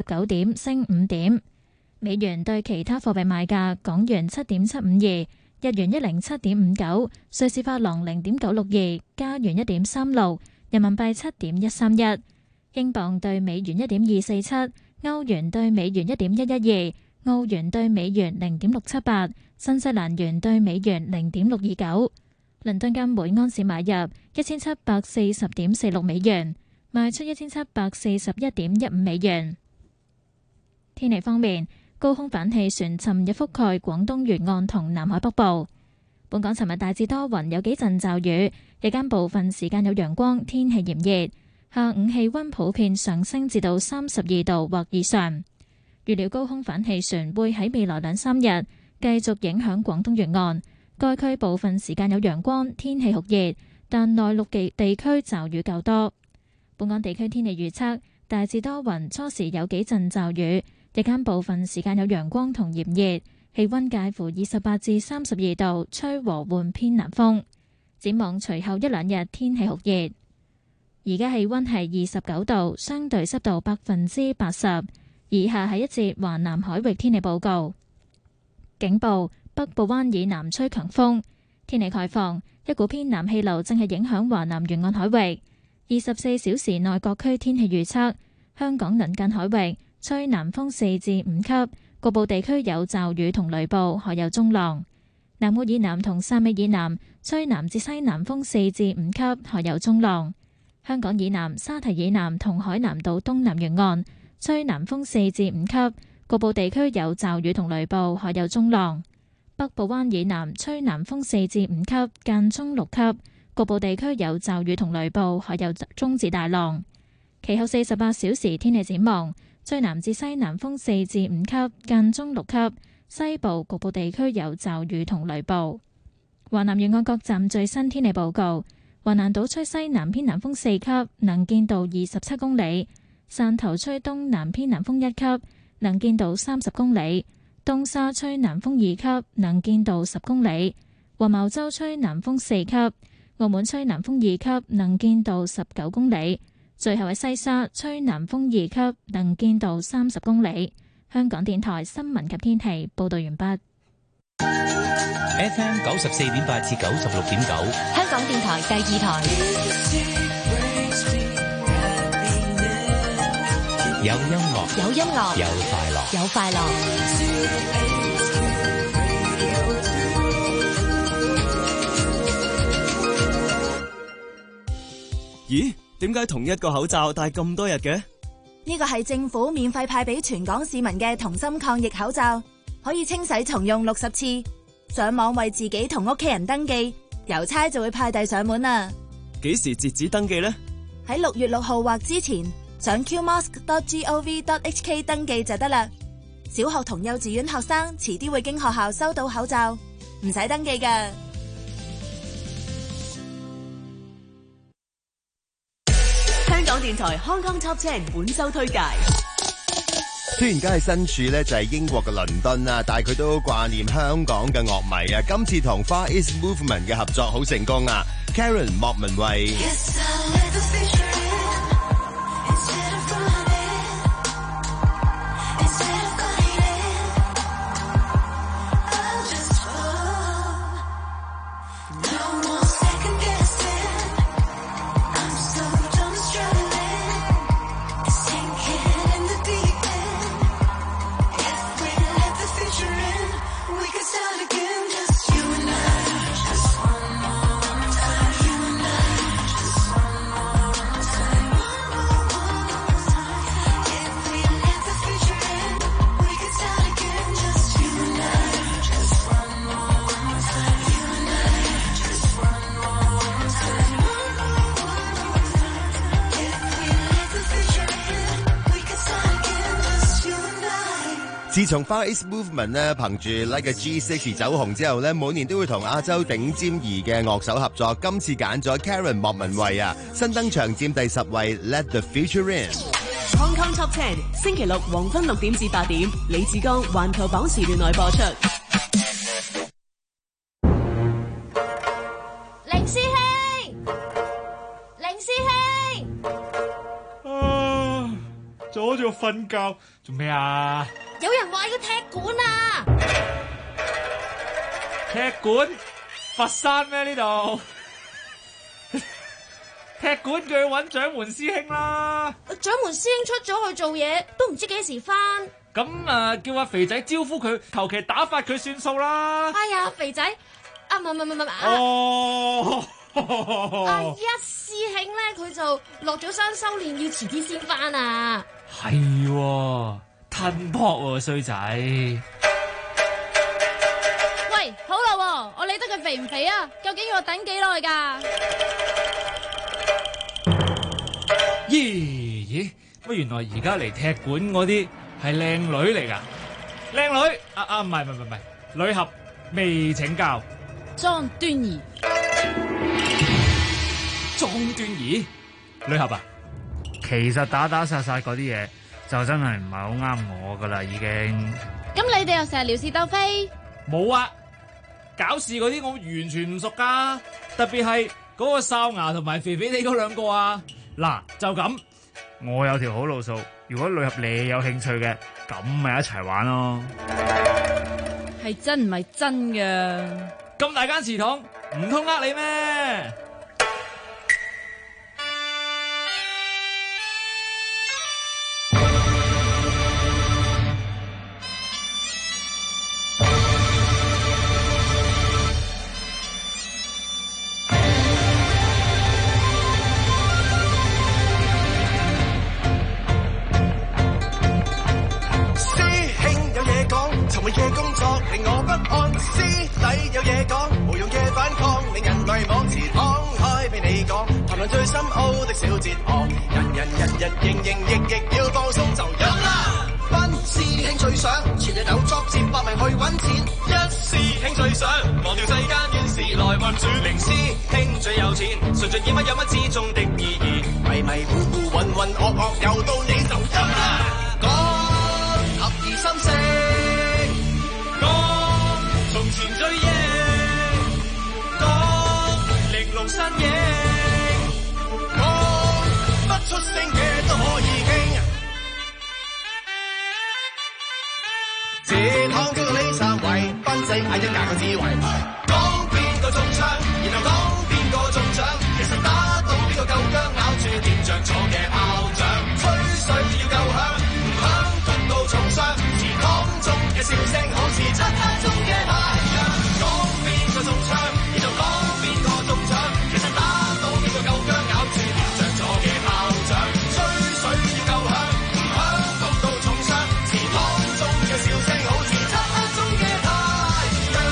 29點，升5點。美元對其他貨幣賣價：港元7.752，日元107.59，瑞士法郎0.962，加元1.36，人民幣7.131，英鎊對美元1.247，歐元對美元1.112，澳元對美元0.678，新西蘭元對美元0.629。倫敦金每安士買入1740.46美元，賣出1741.15美元。天氣方面，高空反氣旋尋日覆蓋廣東沿岸同南海北部。本港尋日大致多雲，有幾陣驟雨，日間部分時間有陽光，天氣炎熱。下午氣溫普遍上升至到32度或以上。預料高空反氣旋會喺未來2-3日繼續影響廣東沿岸，該區部分時間有陽光，天氣酷熱，但內陸地區驟雨較多。本港地區天氣預測大致多雲，初時有幾陣驟雨，日間部分時間有陽光同炎熱，氣溫介乎28至32度，吹和緩偏南風。展望隨後1-2日天氣酷熱。而家氣溫係29度，相對濕度80%。以下係一節華南海域天氣報告。警報：北部灣以南吹強風。天氣概況：一股偏南氣流正係影響華南沿岸海域。24小時內各區天氣預測：香港鄰近海域吹南風4至5級，局部地區有驟雨同雷暴，海有中浪。南澳以南同汕尾以南吹南至西南風4至5級，海有中浪。香港以南、沙堤以南同海南島東南沿岸吹南風4至5級，局部地區有驟雨同雷暴，海有中浪。北部灣以南吹南風4至5級，間中6級，局部地區有驟雨同雷暴，海有中至大浪。其後48小時天氣展望：吹南至西南風4至5級，間中6級，西部局部地區有驟雨同雷暴。華南沿岸各站最新天氣報告：華南島吹西南偏南風4級，能見度27公里；汕頭吹東南偏南風1級，能見度30公里；東沙吹南風2級，能見度10公里；黃茅洲吹南風4級，澳門吹南風2級，能見度19公里。最後喺西沙吹南風2級，能見度30公里。香港電台新聞及天氣報道完畢。 FM 94.8至96.9， 香港電台第2台。 有音樂， 有音樂， 有快樂， 有快樂。 咦？點解同一個口罩戴咁多日嘅？ 呢個係政府免費派俾全港市民嘅同心抗疫口罩，可以清洗重用60次。上網為自己同屋企人登記，郵差就會派遞上門啦。 幾時截止登記呢？ 喺6月6號或之前，上 qmask.gov.hk 登記就得啦。小學同幼稚園學生遲啲會經學校收到口罩，唔使登記㗎。 香港電台 Hong Kong Top 10本周推介。 雖然而家係身處咧就係英國嘅倫敦啦，但係佢都掛念香港嘅樂迷啊！今次同 Far East Movement 嘅合作好成功啊 ！Karen 莫文蔚。自從 Far East Movement 呢憑住 Like a G6 走紅之後呢，每年都會同亞洲頂尖兒嘅樂手合作。今次揀咗 Karen 莫文蔚啊，新登場佔第10位 Let the Future In。 Hong Kong Top 10星期六黃昏6點至8點，李志剛環球榜時段內播出。 凌師兄，凌師兄， 阻住個瞓覺，做咩啊？ 有人話要踢館啊！ 踢館？佛山咩呢度？踢館叫佢揾掌門師兄啦。 掌門師兄出咗去做嘢，都唔知幾時返。 咁叫阿肥仔招呼佢，求其打發佢算數啦。 哎呀，肥仔，唔係。 哦。 一師兄咧，佢就落咗山修煉，要遲啲先返啊。 係喎，吞撲喎衰仔。 喂，好啦，我理得佢肥唔肥啊？究竟要我等幾耐㗎？ 咦？乜原來而家嚟踢館嗰啲係靚女嚟㗎？靚女唔係，女俠未請教。 莊端儀。 莊端儀，女俠啊，其實打殺嗰啲嘢就真係唔係好啱我噶啦，已經。 咁你哋又成日撩事鬥非？ 冇啊，搞事嗰啲我完全唔熟噶，特別係嗰個哨牙同埋肥肥哋嗰兩個啊。嗱，就咁，我有條好路數，如果女俠你有興趣嘅，咁咪一齊玩咯。 係真唔係真㗎？ 咁大間祠堂，唔通呃你咩？ 嘅工作令我不安，師弟有嘢講，無用嘅反抗令人迷惘，祠堂開俾你講，談論最深奧的小哲學，人營役要放鬆就有啦。班師兄最想全日有作接百名去揾錢，一師兄最想忘掉世間怨事來運轉，零師兄最有錢，順盡意乜有乜之中的意義，迷糊渾噩又到你就有啦。講合二心聲。從前追憶，講玲瓏身影，講不出聲嘅都可以傾。祠堂叫到你三位，賓仔嗌一架個智慧，講邊個中槍，然後講邊個中獎，其實打到邊個夠薑，咬住點着咗嘅炮仗，吹水要夠響，唔響焗到重傷，祠堂中嘅笑聲好似漆黑中嘅太陽，講邊個中槍，然後講邊個中獎，其實打到邊個夠薑，咬住點着咗嘅炮仗，吹水要夠響，唔響焗到重傷，祠堂中嘅笑聲好似漆黑中嘅太陽。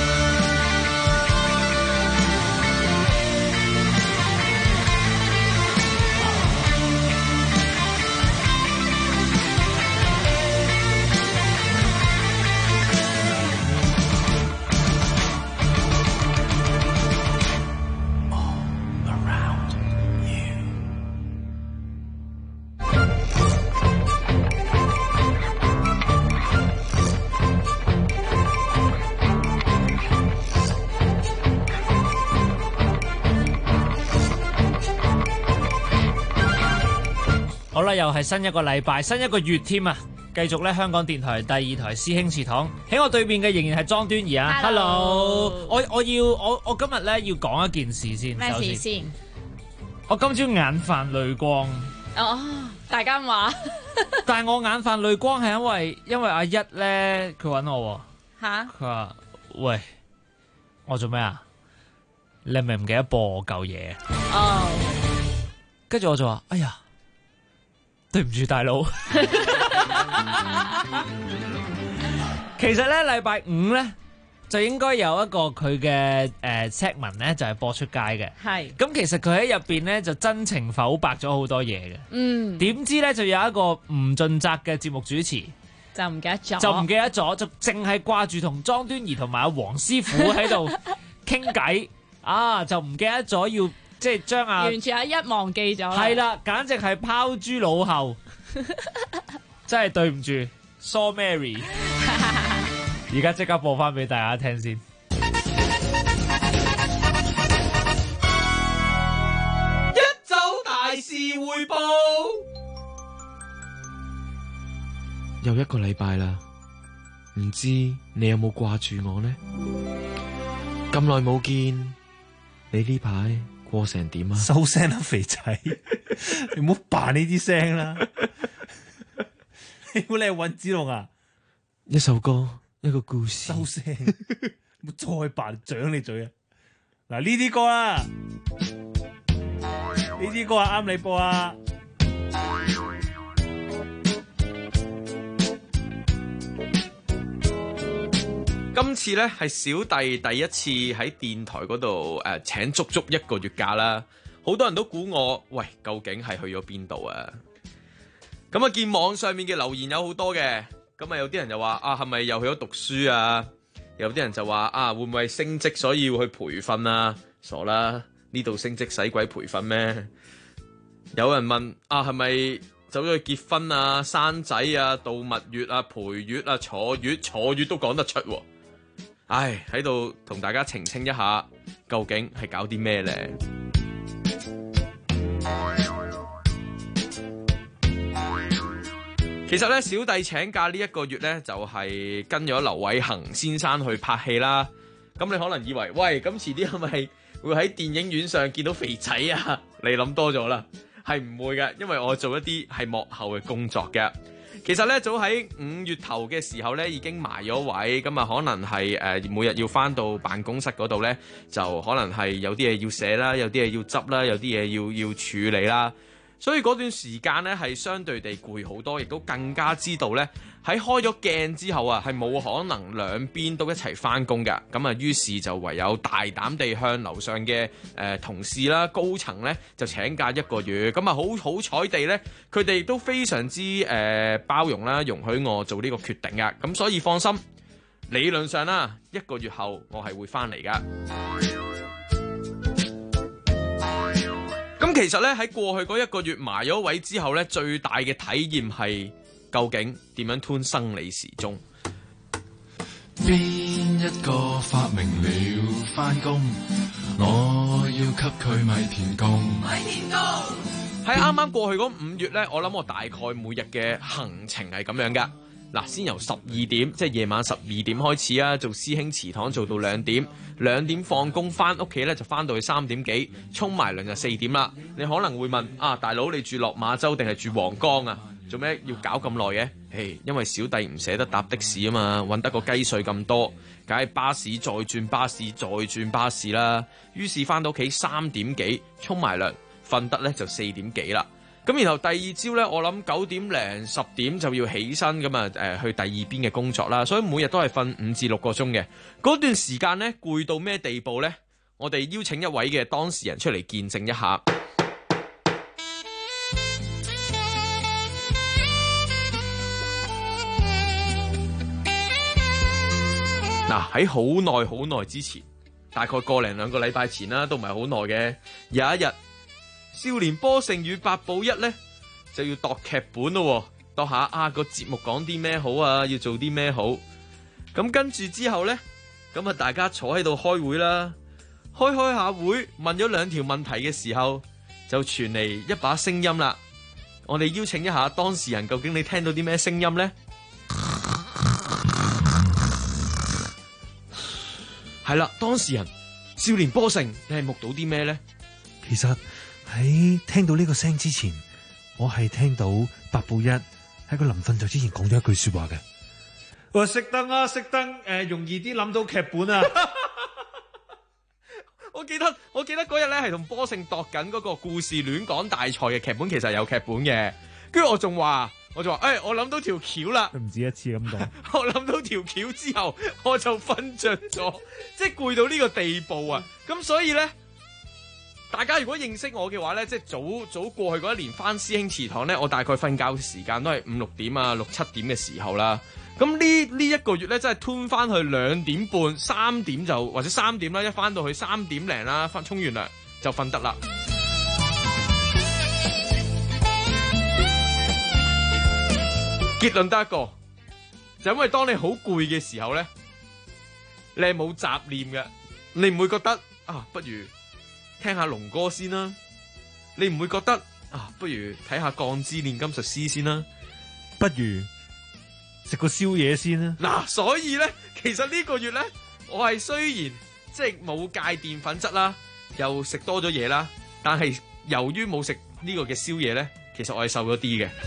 好啦，又係新一個禮拜，新一個月添啊！繼續咧，香港電台第二台師兄祠堂，喺我對面嘅仍然係莊端儀啊 ！Hello， 我今日咧要講一件事先。 咩事先？ 我今朝眼泛淚光。 哦，大家話。 但係我眼泛淚光係因為阿一咧，佢揾我吓， 佢話：喂，我做咩啊？你係咪唔記得播我舊嘢？ 哦， 跟住我就話：哎呀！對唔住大佬，其實咧禮拜五咧就應該有一個佢嘅set文咧就係播出街嘅，係咁其實佢喺入邊咧就真情剖白咗好多嘢嘅，點知咧就有一個唔盡責嘅節目主持就唔記得咗， 就淨係掛住同莊端儀同埋阿黃師傅喺度傾偈啊，就唔記得咗要。即係將完全阿一忘記咗，係啦，簡直係拋諸腦後，真係對唔住 ，So Mary， 而家即刻播翻俾大家聽先。 一周大事匯報， 又一個禮拜啦，唔知你有冇掛住我呢？咁耐冇見，你呢排過成點啊？ 收聲啦，肥仔，你唔好扮呢啲聲啦。你估你係尹子龍啊？ 一首歌，一個故事。 收聲，唔好再扮掌你嘴啊！嗱，呢啲歌啦，呢啲歌啊啱你播啊！ 今次咧係小弟第一次喺電台嗰度請足足1個月假啦，好多人都估我，喂，究竟係去咗邊度啊？咁啊，見網上面嘅留言有好多嘅，咁啊有啲人就話啊，係咪又去咗讀書啊？有啲人就話啊，會唔會係升職所以要去培訓啊？傻啦，呢度升職使鬼培訓咩？有人問啊，係咪走咗去結婚啊、生仔啊、度蜜月啊、陪月啊、坐月都講得出喎？唉，喺度同大家澄清一下，究竟係搞啲咩呢？其實咧，小弟請假呢1個月咧，就係跟咗劉偉恒先生去拍戲啦。咁你可能以為，喂，咁遲啲係咪會喺電影院上見到肥仔啊？你諗多咗啦，係唔會嘅，因為我做一啲係幕後嘅工作嘅。其實咧，早喺5月頭嘅時候咧，已經埋咗位，咁啊可能係每日要翻到辦公室嗰度咧，就可能係有啲嘢要寫啦，有啲嘢要執啦，有啲嘢要處理啦。所以嗰段時間咧係相對地攰好多，亦都更加知道咧喺開咗鏡之後啊，係冇可能兩邊都一齊翻工嘅。咁啊，於是就唯有大膽地向樓上嘅同事啦、高層咧就請假1個月。咁啊，好彩地咧，佢哋都非常之包容啦，容許我做呢個決定嘅。咁所以放心，理論上啦，1個月後我係會翻嚟噶。咁其實咧喺過去嗰1個月埋咗位之後咧，最大嘅體驗係究竟點樣吞生理時鐘？ 邊一個發明了返工？我要給佢米田共。米田共喺啱啱過去嗰5月咧，我諗我大概每日嘅行程係咁樣噶。嗱，先由12點，即係夜晚12點開始啊，做師兄祠堂做到2點，2點放工翻屋企咧就翻到去3點幾，沖埋涼就4點啦。你可能會問啊，大佬你住落馬洲定係住皇崗啊？做咩要搞咁耐嘅？嘿，因為小弟唔捨得搭的士啊嘛，揾得個雞碎咁多，梗係巴士再轉巴士再轉巴士啦。於是翻到屋企3點幾，沖埋涼，瞓得咧就4點幾啦。咁然後第二朝咧，我諗9點零10點就要起身咁啊，去第二邊嘅工作啦。所以每日都係瞓5至6個鐘嘅。嗰段時間咧，攰到咩地步咧？我哋邀請一位嘅當事人出嚟見證一下。嗱，喺好耐之前，大概個零2個禮拜前啦，都唔係好耐嘅。有一日，少年波盛與八寶一咧就要度劇本咯，度下個節目講啲咩好啊，要做啲咩好。咁跟住之後咧，咁啊大家坐喺度開會啦，開下會，問咗2條問題嘅時候，就傳嚟一把聲音啦。我哋邀請一下當事人，究竟你聽到啲咩聲音咧？係啦，當事人少年波盛，你係目睹啲咩咧？ 其實喺聽到呢個聲之前，我係聽到八寶一喺佢臨瞓就之前講咗一句說話嘅。我熄燈啊，熄燈，容易啲諗到劇本啊！ 我記得嗰日咧係同波盛度緊嗰個故事亂講大賽嘅劇本，其實有劇本嘅。跟住我仲話，我諗到條橋啦， 唔止一次咁講。 我諗到條橋之後，我就瞓着咗，即係攰到呢個地步啊！咁所以咧，大家如果認識我嘅話咧，即係早過去嗰1年翻師兄祠堂咧，我大概瞓覺時間都係5、6點啊、6、7點嘅時候啦。咁呢1個月咧，真係吞翻去2點半、3點就或者3點啦，一翻到去3點零啦，翻沖完涼就瞓得啦。結論得一個，就因為當你好攰嘅時候咧，你係冇雜念嘅，你唔會覺得啊，不如聽下龍歌先啦，你唔會覺得啊，不如睇下鋼之煉金術師先啦， 不如食個宵夜先啦。 嗱，所以咧，其實呢個月咧，我係雖然即係冇戒澱粉質啦，又食多咗嘢啦，但係由於冇食呢個嘅宵夜咧，其實我係瘦咗啲嘅。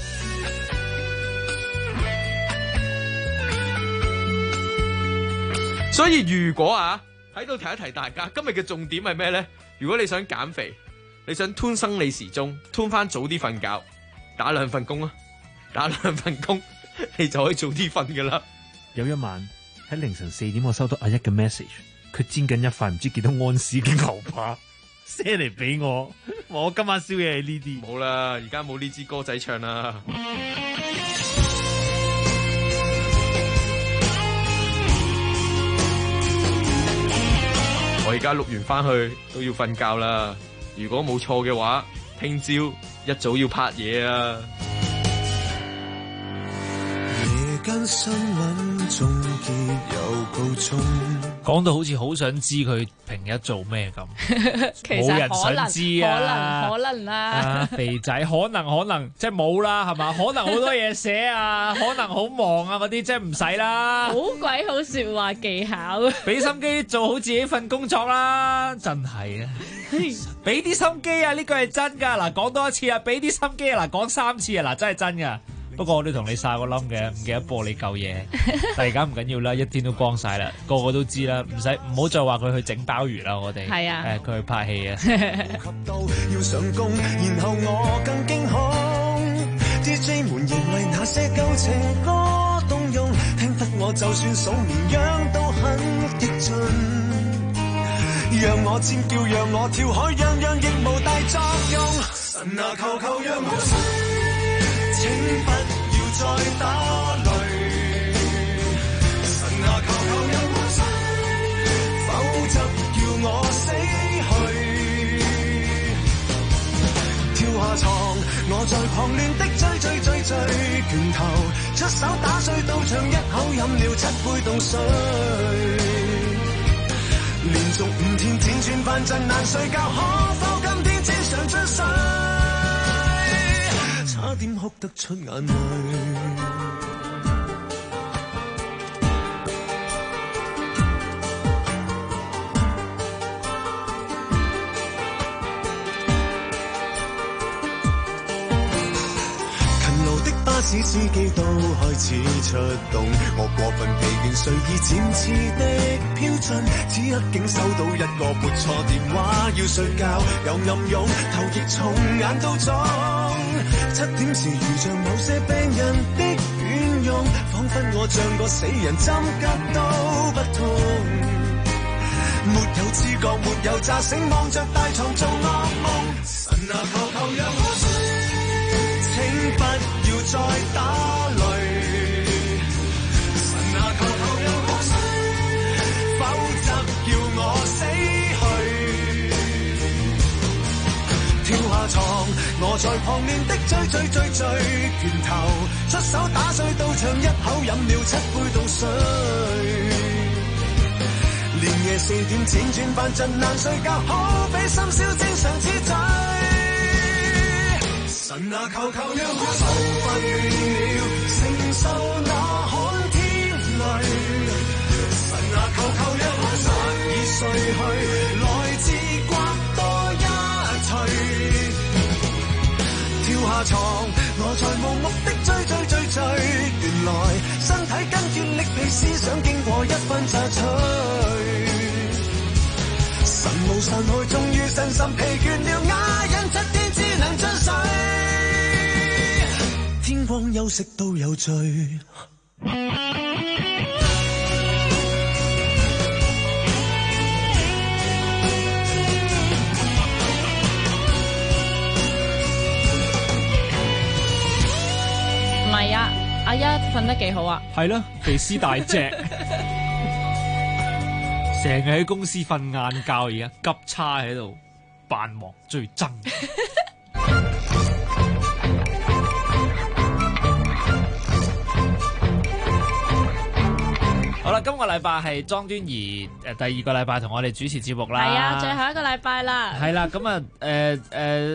所以如果喺度提一提大家，今日嘅重點係咩咧？如果你想減肥，你想吞生理時鐘，吞翻早啲瞓覺，打2份工啊！打2份工，你就可以早啲瞓噶啦。 有一晚喺凌晨4點，我收到阿一嘅 message， 佢煎緊一塊唔知幾多安士嘅牛扒，send 嚟俾我。我今晚宵夜係呢啲。 冇啦，而家冇呢支歌仔唱啦。我而家錄完翻去都要瞓覺啦。如果冇錯嘅話，聽朝一早要拍嘢啊！ 夜間新聞終結又告終， 講到好似好想知佢平日做咩咁， 其實冇人想知啊！ 可能啦， 肥仔可能即係冇啦，係嘛？可能好多嘢寫啊，可能好忙啊，嗰啲即係唔使啦。 好鬼好說話技巧， 俾心機做好自己份工作啦，真係啊！俾啲心機啊，呢句係真噶。嗱，講多一次啊，俾啲心機啊，嗱，講3次啊，嗱，真係真噶。不過我都同你晒個冧嘅，唔記得播你舊嘢。但係而家唔緊要啦，一天都光晒啦，個個都知啦，唔好再話佢去整鮑魚啦，我哋係啊， 佢去拍戲啊。 要上工，然後我更驚恐。DJ 們認為那些舊情歌動容，聽得我就算數綿羊都很激進。讓我尖叫，讓我跳海，樣樣亦無大作用。神啊，求求讓我睡，請不要再打雷。神啊，求求讓我睡，否則叫我死去。跳下床，我在狂亂的追，拳頭出手打碎到場，一口飲了7杯凍水。連續5天輾轉反側難睡覺，可否今天只想追睡？差點哭得出眼淚。巴士司機都開始出動，我過分疲倦，睡意漸次的飄進，此刻竟收到一個撥錯電話，要睡覺又暗湧，頭亦重，眼都腫。7點時如像某些病人的軟用，彷彿我像個死人，針吉都不痛。沒有知覺，沒有詐醒，望着大床做噩夢。神啊，求求讓我睡，請不要再打雷。神啊，求求讓我睡，否則叫我死去。跳下床，我在旁邊的追，拳頭出手打碎到場，一口飲了7杯凍水。連夜4點輾轉反側難睡覺，可比深宵正常之最。神啊，求求讓我受訓了，承受那寒天淚。神啊，求求讓我實已睡去，來自刮多一錘。跳下床，我在無目的追，原來身體筋竭力疲，思想經過一番榨取。神無神去，終於身心疲倦了，啞忍7天只能進睡。天光休息都有罪。 唔係啊，阿一瞓得幾好啊？ 係咯，肥屍大隻，成日喺公司瞓晏覺，而家急叉喺度扮忙最憎。好啦，今個禮拜係莊端儀第2個禮拜同我哋主持節目啦。 係啊，最後一個禮拜啦。 係啦，咁啊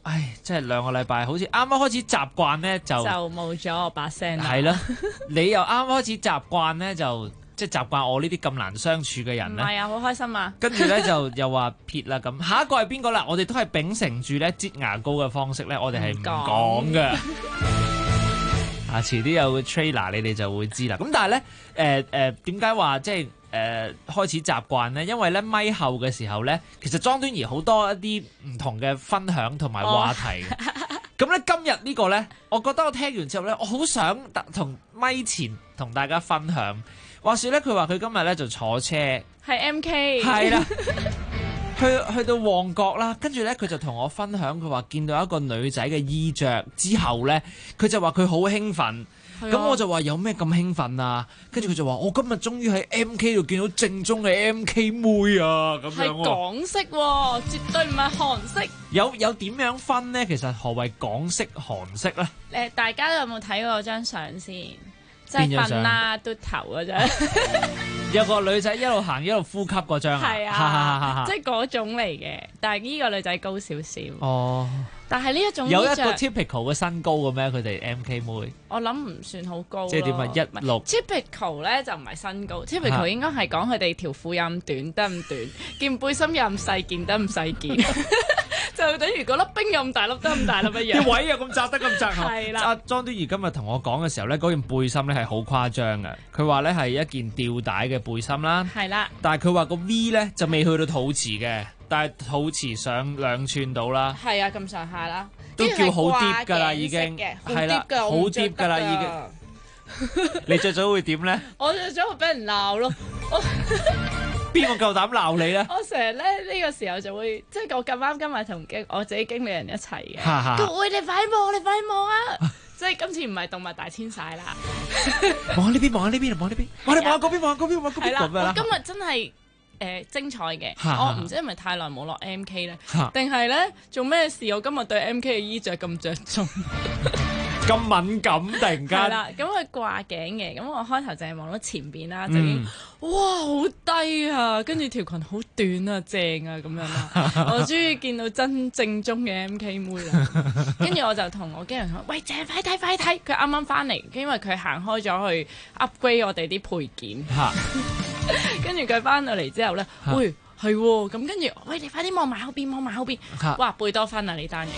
唉，即係2個禮拜，好似啱啱開始習慣咧，就冇咗我把聲啦。 係咯，你又啱開始習慣咧，就即係習慣我呢啲咁難相處嘅人咧。 唔係啊，好開心啊！ 跟住咧就又話撇啦咁，下一個係邊個啦？我哋都係秉承住咧擠牙膏嘅方式咧，我哋係唔講嘅。啊，遲啲有個 trailer 你哋就會知啦。咁但係咧，點解話即係開始習慣咧？因為咧咪後嘅時候咧，其實莊端儀好多一啲唔同嘅分享同埋話題。咁咧今日呢個咧，我覺得我聽完之後咧，我好想同咪前同大家分享。話說咧，佢話佢今日咧就坐車， 係 MK， 係啦，去到旺角啦，跟住咧佢就同我分享，佢話見到一個女仔嘅衣着之後咧，佢就話佢好興奮。咁我就話有咩咁興奮啊？跟住佢就話我今日終於喺 MK 度見到正宗嘅 MK 妹啊！咁樣係港式喎，絕對唔係韓式。 有點樣分呢？其實何謂港式、韓式咧？ 大家有冇睇過張相先？即係瞓啦，嘟頭嗰張。 有個女仔一路行一路呼吸嗰張啊！ 係啊，即係嗰種嚟嘅。但係呢個女仔高少少。哦。但係呢一種有一個 typical 嘅身高嘅咩？佢哋 MK 妹， 我諗唔算好高。 即係點啊？16。 typical 咧就唔係身高，typical 應該係講佢哋條褲有咁短得咁短，件背心有咁細件得咁細件，就等於嗰粒冰有咁大粒得咁大粒一樣。 啲位又咁窄得咁窄。 係啦。 阿莊端儀今日同我講嘅時候咧，嗰件背心咧係好誇張嘅。佢話咧係一件吊帶嘅背心啦。 係啦。 但係佢話個 V 咧就未去到肚臍嘅。但係肚臍上2寸到啦， 係啊，咁上下啦， 都叫好 deep 㗎啦，已經係啦，好 deep 㗎啦，已經。你着咗會點咧？ 我着咗會俾人鬧咯。 邊個夠膽鬧你咧？ 我成日咧呢個時候就會，即係我咁啱今日同我自己經理人一齊嘅。各位你快望，你快望啊！即係今次唔係動物大遷徙啦。 望下呢邊，望下呢邊，望下呢邊，我哋望下嗰邊，望下嗰邊，望下嗰邊。 係啦，我今日真係。精彩嘅，我唔知係咪太耐冇落 MK 咧，定係咧做咩事？我今日對 MK 嘅衣着咁着重， 咁敏感突然間。 係啦，咁佢掛頸嘅，咁我開頭就係望到前邊啦，就已經哇好低啊，跟住條裙好短啊，正啊咁樣啦，我終於見到真正宗嘅 MK 妹啦。跟住我就同我經理人講：喂，姐快睇快睇！佢啱啱翻嚟，因為佢行開咗去 upgrade 我哋啲配件。跟住佢翻到嚟之後咧，喂係喎，咁跟住，喂你快啲望埋後邊，望埋後邊，哇貝多芬啊呢單嘢！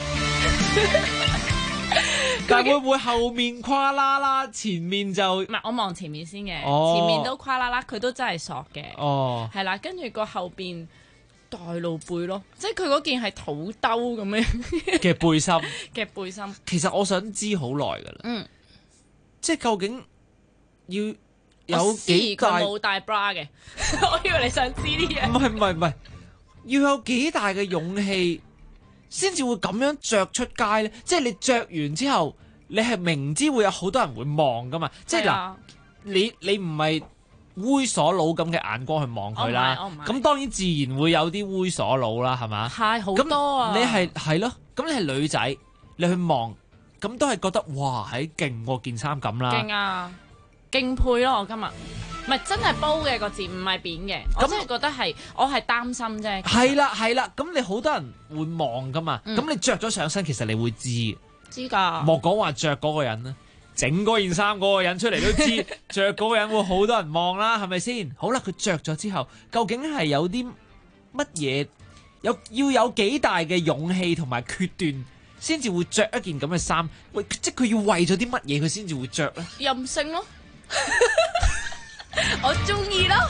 但會唔會後面跨啦啦，前面就唔係我望前面先嘅，前面都跨啦啦，佢都真係索嘅，係啦，跟住個後邊大露背咯，即係佢嗰件係肚兜咁樣嘅背心嘅背心。 其實我想知好耐噶啦，即係究竟要。有幾大？ 冇帶 bra 嘅，我以為你想知呢嘢。 唔係，要有幾大嘅勇氣先至會咁樣着出街咧？即係你着完之後，你係明知會有好多人會望噶嘛？即係嗱，你唔係猥瑣佬咁嘅眼光去望佢啦。咁當然自然會有啲猥瑣佬啦，係嘛？ 係好多啊！ 你係咯，咁你係女仔，你去望，咁都係覺得哇，係勁喎件衫咁啦。 勁啊！敬佩咯！我今日唔係真係煲嘅個字，唔係扁嘅。我真係覺得係，我係擔心啫。 係啦，咁你好多人會望噶嘛？咁你着咗上身，其實你會知㗎。 莫講話着嗰個人啦，整嗰件衫嗰個人出嚟都知，着嗰個人會好多人望啦，係咪先？好啦，佢着咗之後，究竟係有啲乜嘢？要有幾大嘅勇氣同埋決斷，先至會着一件咁嘅衫？喂，即係佢要為咗啲乜嘢，佢先至會着咧？ 任性咯！我中意咯，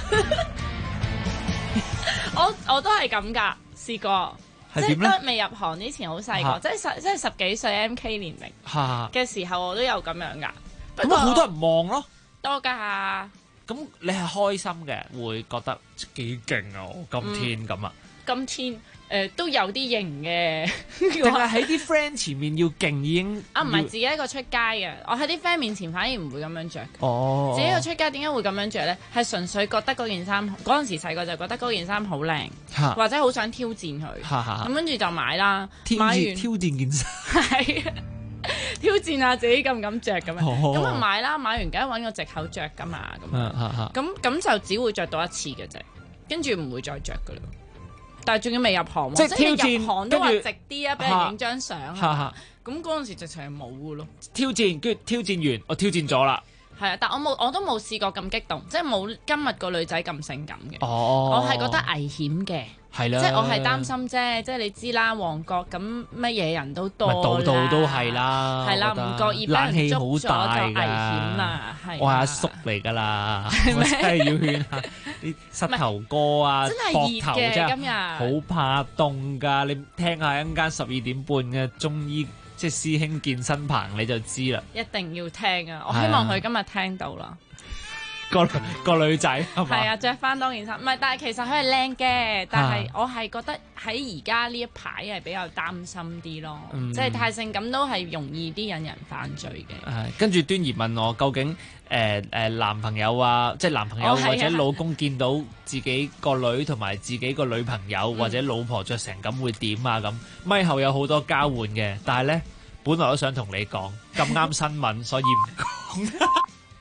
我都係咁噶，試過，即係都未入行之前好細個，即係十幾歲 MK 年齡嘅時候，我都有咁樣噶。 咁好多人望咯， 多噶。 咁你係開心嘅，會覺得幾勁啊！今天咁啊， 今天。都有啲型嘅， 定係喺啲 friend 前面要勁已經啊？唔係自己一個出街嘅，我喺啲 friend 面前反而唔會咁樣着。 哦， 自己一個出街點解會咁樣着咧？係純粹覺得嗰件衫嗰陣時細個就覺得嗰件衫好靚，或者好想挑戰佢。咁跟住就買啦，買完挑戰件衫， 係挑戰下自己敢唔敢着咁樣。咁啊買啦，買完梗係揾個藉口着噶嘛。咁就只會着到一次嘅啫，跟住唔會再着噶啦。 但係仲要未入行喎， 即係挑戰你入行都話跟住直啲啊，俾人影張相啊。咁嗰陣時直情係冇嘅咯。 挑戰，跟住挑戰完，我挑戰咗啦。 係啊，但我都冇試過咁激動，即係冇今日個女仔咁性感嘅。 哦， 我係覺得危險嘅。 係啦， 即係我係擔心啫，即係你知啦，旺角咁乜嘢人都多啦， 度度都係啦， 係啦，唔覺意俾人捉咗就危險啦。 我係阿叔嚟㗎啦，我真係要勸下啲膝頭哥啊、膊頭真係好怕凍㗎。你聽下一陣間12點半嘅中醫即係師兄健身棚你就知啦。 一定要聽啊！我希望佢今日聽到啦。 個女仔係啊，着翻當件衫，唔係，但係其實佢係靚嘅，但係我係覺得喺而家呢一排係比較擔心啲咯，即係太性感都係容易啲引人犯罪嘅。 跟住端儀問我究竟男朋友啊，即係男朋友或者老公見到自己個女同埋自己個女朋友或者老婆着成咁會點啊？咁咪後有好多交換嘅，但係呢，本來都想同你講咁啱新聞，所以唔講。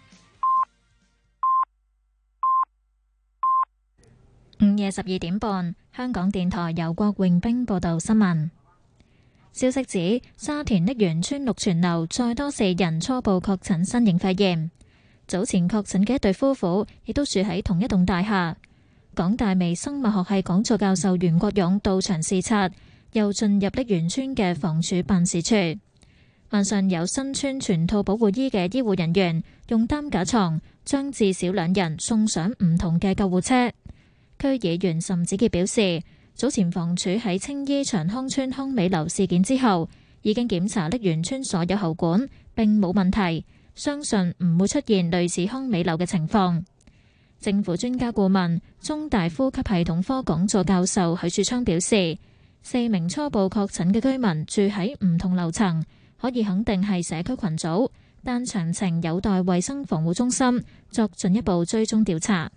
午夜12點半，香港電台由郭榮冰報道新聞。消息指，沙田瀝源村綠泉樓再多4人初步確診新型肺炎。早前確診嘅一對夫婦亦都住喺同一棟大廈。港大微生物學系講座教授袁國勇到場視察，又進入瀝源村嘅房署辦事處。晚上有身穿全套保護衣嘅醫護人員用擔架床將至少2人送上唔同嘅救護車。區議員岑子傑表示，早前房署喺青衣長康村康美樓事件之後，已經檢查瀝源村所有喉管，並冇問題，相信唔會出現類似康美樓嘅情況。政府專家顧問、中大呼吸系統科講座教授許樹昌表示，4名初步確診嘅居民住喺唔同樓層，可以肯定係社區群組，但詳情有待衛生防護中心作進一步追蹤調查。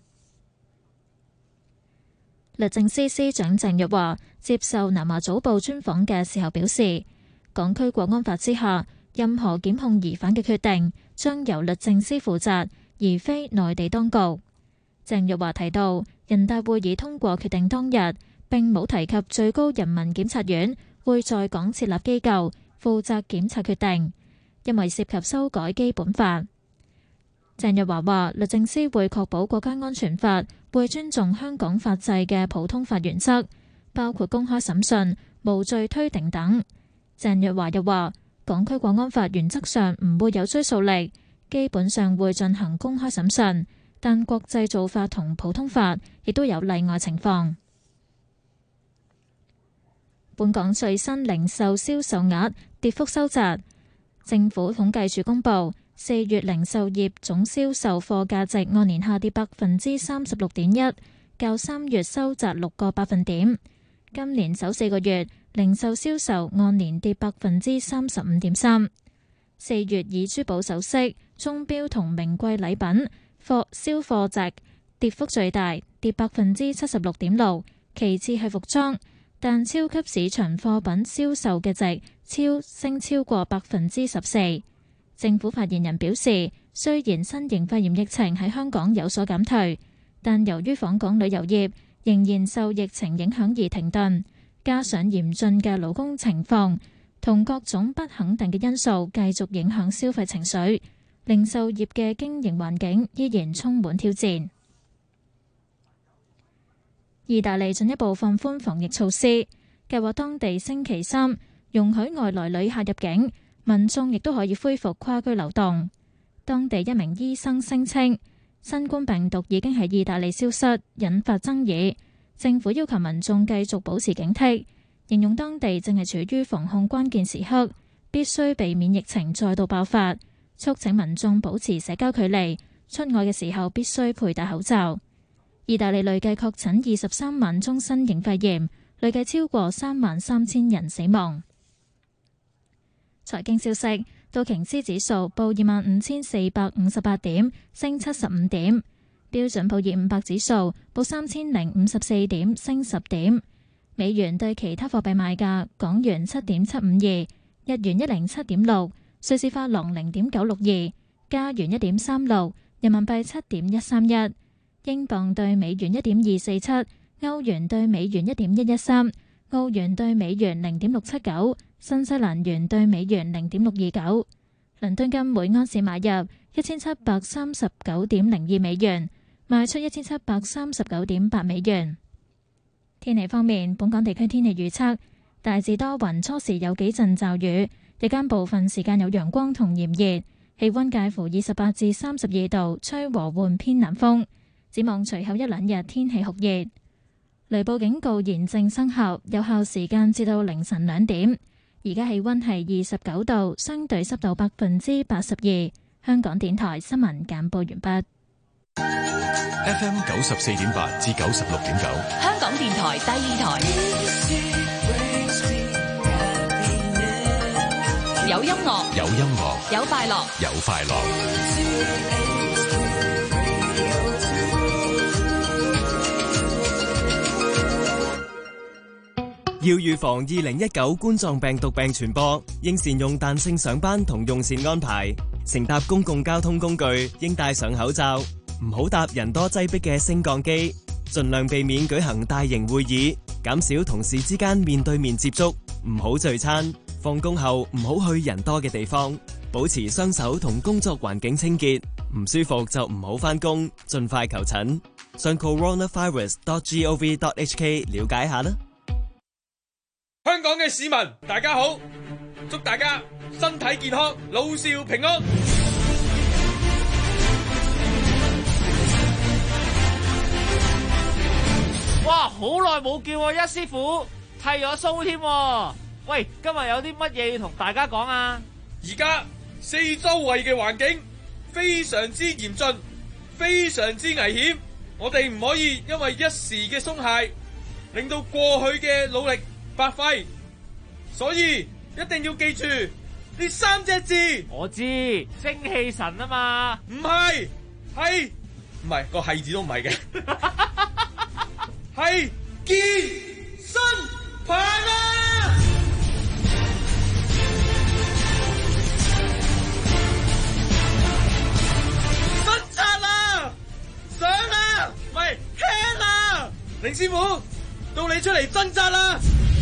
律政司司長鄭若驊接受南華早報專訪嘅時候表示，港區國安法之下，任何檢控疑犯嘅決定將由律政司負責，而非內地當局。鄭若驊提到，人大會議通過決定當日，並冇提及最高人民檢察院會在港設立機構負責檢察決定，因為涉及修改基本法。鄭若驊話，律政司會確保國家安全法會尊重香港法制嘅普通法原則，包括公開審訊、無罪推定等。鄭若驊又話，港區國安法原則上唔會有追溯力，基本上會進行公開審訊，但國際做法同普通法亦都有例外情況。本港最新零售銷售額跌幅收窄，政府統計處公布4月零售業總銷售貨價值按年下跌36.1%，較3月收窄6個百分點。今年首4個月零售銷售按年跌35.3%。4月以珠寶首飾、鐘錶同名貴禮品銷貨值跌幅最大，跌76.6%，其次係服裝，但超級市場貨品銷售嘅值升超過14%。政府發言人表示，雖然新型肺炎疫情喺香港有所減退，但由於訪港旅遊業仍然受疫情影響而停頓，加上嚴峻嘅勞工情況同各種不肯定嘅因素繼續影響消費情緒，零售業嘅經營環境依然充滿挑戰。意大利進一步放寬防疫措施，計劃當地星期3容許外來旅客入境。民眾亦都可以恢復跨區流動。當地一名醫生聲稱，新冠病毒已經喺意大利消失，引發爭議。政府要求民眾繼續保持警惕，形容當地正係處於防控關鍵時刻，必須避免疫情再度爆發，促請民眾保持社交距離，出外嘅時候必須佩戴口罩。意大利累計確診23萬宗新型肺炎，累計超過33000人死亡。財經消息，道瓊斯指數報25,458點，升75點；標準普爾500指數報3054點，升10點。美元對其他貨幣賣價：港元7.752，日元107.6，瑞士法郎0.962，加元1.36，人民幣7.131，英鎊對美元1.247， 歐元對美元1.113，澳元對美元0.679，新西蘭元對美元0.629。倫敦金每安士買入1739.02美元，賣出1739.8美元。天氣方面，本港地區天氣預測大致多雲，初時有幾陣驟雨，日間部分時間有陽光同炎熱，氣溫介乎28至32度，吹和緩偏南風。展望隨後一兩日天氣酷熱，雷暴警告現正生效，有效時間至到凌晨2點。而家氣溫係29度，相對濕度82%。香港電台新聞簡報完畢。 FM 94.8至96.9， 香港電台第二台，有音樂， 有音樂， 有快樂， 有快樂。 要預防2019冠狀病毒病傳播，應善用彈性上班同用膳安排。乘搭公共交通工具應戴上口罩，唔好搭人多擠迫嘅升降機，盡量避免舉行大型會議，減少同事之間面對面接觸，唔好聚餐。放工後唔好去人多嘅地方，保持雙手同工作環境清潔。唔舒服就唔好返工，盡快求診。上 coronavirus.gov.hk 了解下啦。 香港嘅市民大家好，祝大家身體健康，老少平安。 哇，好耐冇見喎，一師傅剃咗鬚添。喂，今日有啲乜嘢要同大家講啊？ 而家四周圍嘅環境非常之嚴峻，非常之危險，我哋唔可以因為一時嘅鬆懈，令到過去嘅努力白費，所以一定要記住呢3隻字。 我知，精氣神啊嘛。 唔係，唔係個係字都唔係嘅，係健身棒啊！掙扎啦，上啦，唔係輕啦，凌師傅，到你出嚟掙扎啦！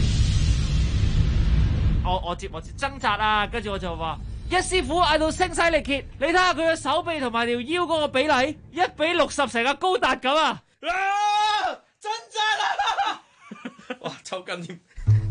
我接掙扎啊，跟住我就話一師傅嗌到聲嘶力竭，你睇下佢嘅手臂同埋條腰嗰個比例1比60，成個高達咁啊！ 掙扎啦！哇，抽筋添！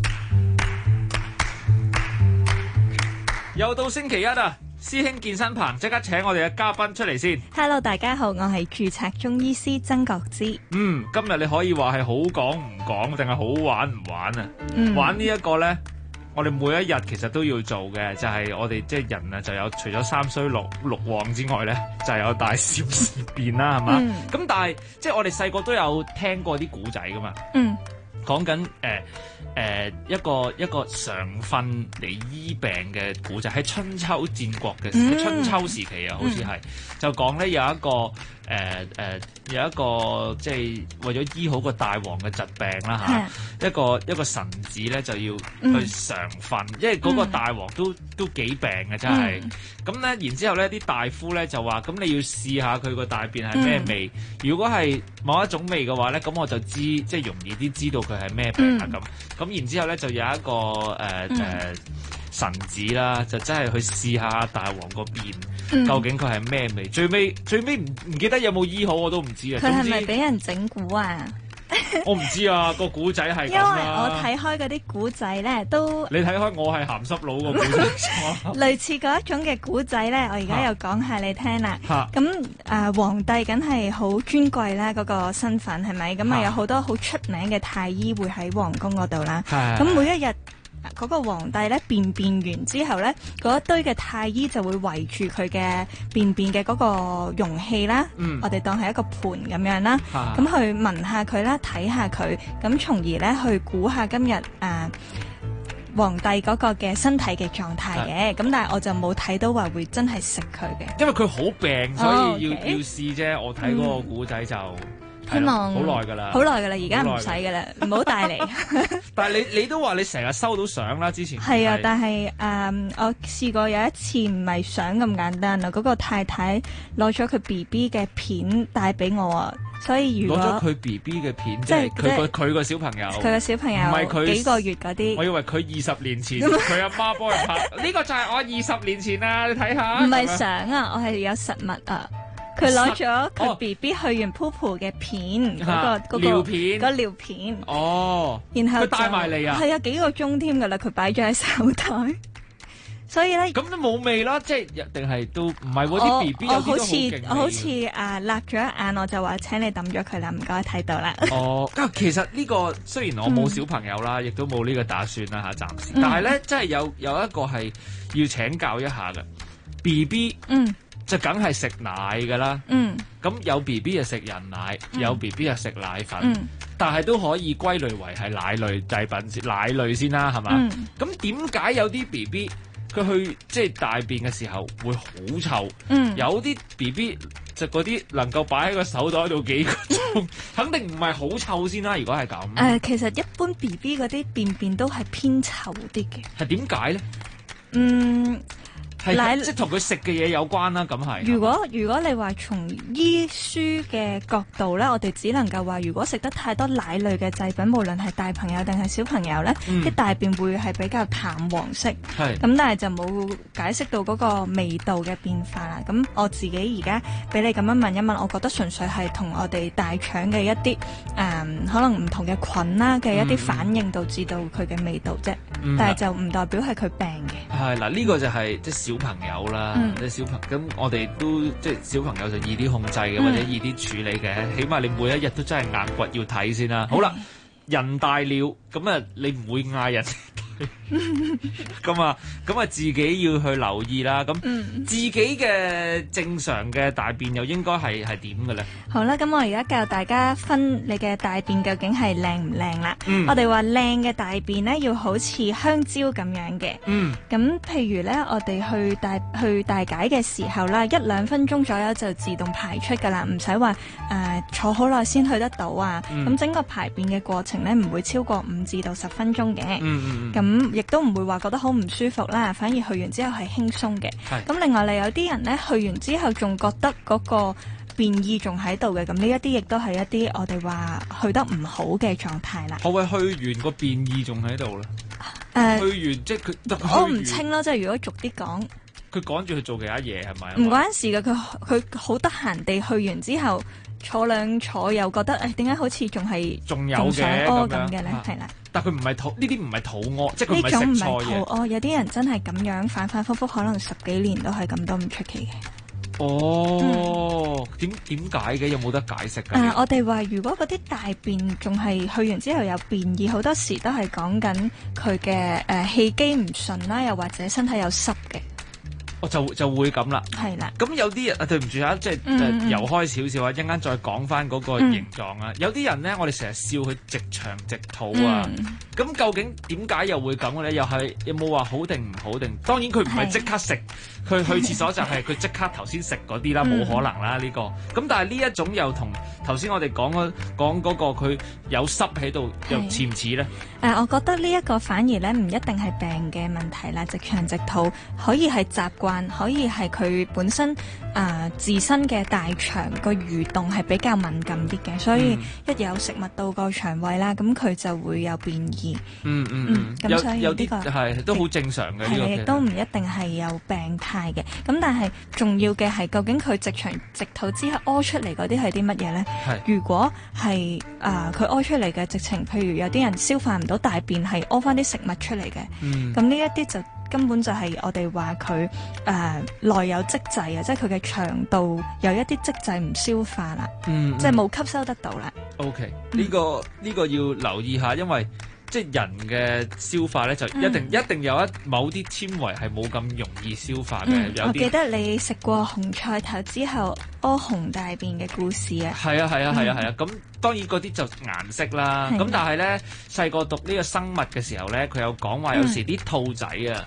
又到星期一啊！師兄健身棚即刻請我哋嘅嘉賓出嚟先。 Hello， 大家好，我係註冊中醫師曾國芝。 今日你可以話係好講唔講，定係好玩唔玩啊？玩呢一個呢，我哋每一日其實都要做嘅，就係我哋即係人啊，就有除咗三衰六旺之外呢，就係有大小二便啦，係嘛？咁但係即係我哋細個都有聽過啲古仔噶嘛。講緊一個常瞓嚟醫病嘅古仔，喺春秋戰國嘅春秋時期啊，好似係就講咧有一個即係為咗醫好個大王嘅疾病啦嚇，一個臣子咧就要去常瞓，因為嗰個大王都幾病嘅真係。咁咧然之後咧啲大夫咧就話：咁你要試下佢個大便係咩味？如果係某一種味嘅話咧，咁我就即係容易啲知道佢係咩病啦咁。咁然之後咧就有一個臣子啦，就真係去試下大王個便，究竟佢係咩味？最尾唔記得有冇醫好我都唔知啊。 佢係咪俾人整蠱啊？ 我唔知啊，個古仔係咁啦。 因為我睇開嗰啲古仔咧，都你睇開我係鹹濕佬個古仔， 類似嗰一種嘅古仔咧，我而家又講下你聽啦。咁皇帝梗係好尊貴啦，嗰個身份係咪？咁有好多好出名嘅太醫會喺皇宮嗰度啦。咁每一日嗰個皇帝咧便完之後咧，嗰一堆嘅太醫就會圍住佢嘅便嘅嗰個容器啦，我哋當係一個盤咁樣啦，咁去聞下佢啦，睇下佢，咁從而咧去估下今日皇帝嗰個嘅身體嘅狀態嘅，咁但係我就冇睇到話會真係食佢嘅， 因為佢好病，所以要試啫。我睇嗰個古仔就。 希望好耐㗎啦， 好耐㗎啦，而家唔使㗎啦，唔好帶嚟。 但係你都話你成日收到相啦，之前係啊，但係我試過有一次唔係相咁簡單啊，嗰個太太攞咗佢 BB 嘅片帶俾我啊。所以如果攞咗佢 BB 嘅片，即係佢個小朋友， 佢個小朋友唔係佢幾個月嗰啲。 我以為佢20年前佢阿媽幫佢拍，呢個就係我20年前啊！你睇下， 唔係相啊，我係有實物啊。佢攞咗佢 BB 去完 poopoo 嘅片，嗰個尿片，個尿片。哦，然後佢帶埋嚟啊，係啊，幾個鐘添㗎啦，佢擺咗喺手袋。所以咧， 咁都冇味啦，即係定係都唔係喎啲 BB 有啲都好勁。 我好似立咗一眼，我就話請你抌咗佢啦，唔該睇到啦。 哦，其實呢個雖然我冇小朋友啦，亦都冇呢個打算啦嚇，暫時。但係咧，真係有一個係要請教一下嘅 BB，就梗係食奶㗎啦。咁有 BB 就食人奶，有 BB 就食奶粉，但係都可以歸類為係奶類製品奶類先啦，係嘛？咁點解有啲 BB？佢去即係大便嘅時候會好臭，有啲 BB 就嗰啲能夠擺喺個手袋度幾個鐘，肯定唔係好臭先啦。如果係咁， 其實一般 BB 嗰啲便便都係偏臭啲嘅。 係點解咧？ 係即係同佢食嘅嘢有關啦，咁係。 如果你話從醫書嘅角度咧，我哋只能夠話，如果食得太多奶類嘅製品，無論係大朋友定係小朋友咧，啲大便會係比較淡黃色。係。咁但係就冇解釋到嗰個味道嘅變化啦。咁我自己而家俾你咁樣問一問，我覺得純粹係同我哋大腸嘅一啲可能唔同嘅菌啦嘅一啲反應導致到佢嘅味道啫。但係就唔代表係佢病嘅。係嗱，呢個就係即係小朋友啦，即係小朋友咁，我哋都即係小朋友就易啲控制嘅，或者易啲處理嘅。起碼你每一日都真係硬掘要睇先啦。好啦，人大了咁啊，你唔會嗌人咁啊，自己要去留意啦。咁自己嘅正常嘅大便又應該係點嘅咧？ 好啦，咁我而家教大家分你嘅大便究竟係靚唔靚啦。我哋話靚嘅大便咧，要好似香蕉咁樣嘅。咁譬如咧，我哋去大解嘅時候啦，1-2分鐘左右就自動排出噶啦，唔使話坐好耐先去得到啊。咁整個排便嘅過程咧，唔會超過5至到10分鐘嘅。咁亦都唔會話覺得好唔舒服啦，反而去完之後係輕鬆嘅。咁另外你有啲人咧，去完之後仲覺得嗰個便意仲喺度嘅，咁呢一啲亦都係一啲我哋話去得唔好嘅狀態啦。 可唔可以去完個便意仲喺度咧？去完即係佢， 我唔清啦。即係如果逐啲講， 佢趕住去做其他嘢係咪？ 唔關事嘅，佢好得閒地去完之後坐兩坐，又覺得點解好似仲有想屙咁嘅咧？係啦。 但佢唔係肚，呢啲唔係肚屙，即係佢唔係食錯嘢。呢種唔係肚屙， 有啲人真係咁樣反反覆覆，可能10幾年都係咁，都唔出奇嘅。 哦，點解嘅？有冇得解釋㗎？ 我哋話如果嗰啲大便仲係去完之後有便意，好多時都係講緊佢嘅氣機唔順啦，又或者身體有濕嘅。 就會咁啦， 係啦。 咁有啲人對唔住啊，即係遊開少少啊，一陣間再講翻嗰個形狀啊。有啲人咧，我哋成日笑佢直腸直肚啊。咁究竟點解又會咁嘅咧？又係有冇話好定唔好定？當然佢唔係即刻食，佢去廁所就係佢即刻頭先食嗰啲啦，冇可能啦呢個。咁但係呢一種又同頭先我哋講嗰個佢有濕喺度，又似唔似咧？ 我覺得呢一個反而咧唔一定係病嘅問題啦，直腸直肚可以係習慣。可以係佢本身自身嘅大腸個蠕動係比較敏感啲嘅，所以一有食物到個腸胃啦，咁佢就會有便意。咁所以有啲係都好正常嘅。 係亦都唔一定係有病態嘅。咁但係重要嘅係究竟佢直腸直肚之後屙出嚟嗰啲係啲乜嘢咧？如果係佢屙出嚟嘅直情，譬如有啲人消化唔到大便，係屙翻啲食物出嚟嘅。咁呢一啲就根本就係我哋話佢內有積滯啊，即係佢嘅腸道有一啲積滯唔消化啦，即係冇吸收得到啦。 OK，呢個要留意下，因為即係人嘅消化咧，就一定有某啲纖維係冇咁容易消化嘅。 我記得你食過紅菜頭之後屙紅大便嘅故事啊。 係啊。咁當然嗰啲就顏色啦。咁但係咧細個讀呢個生物嘅時候咧，佢有講話有時啲兔仔啊。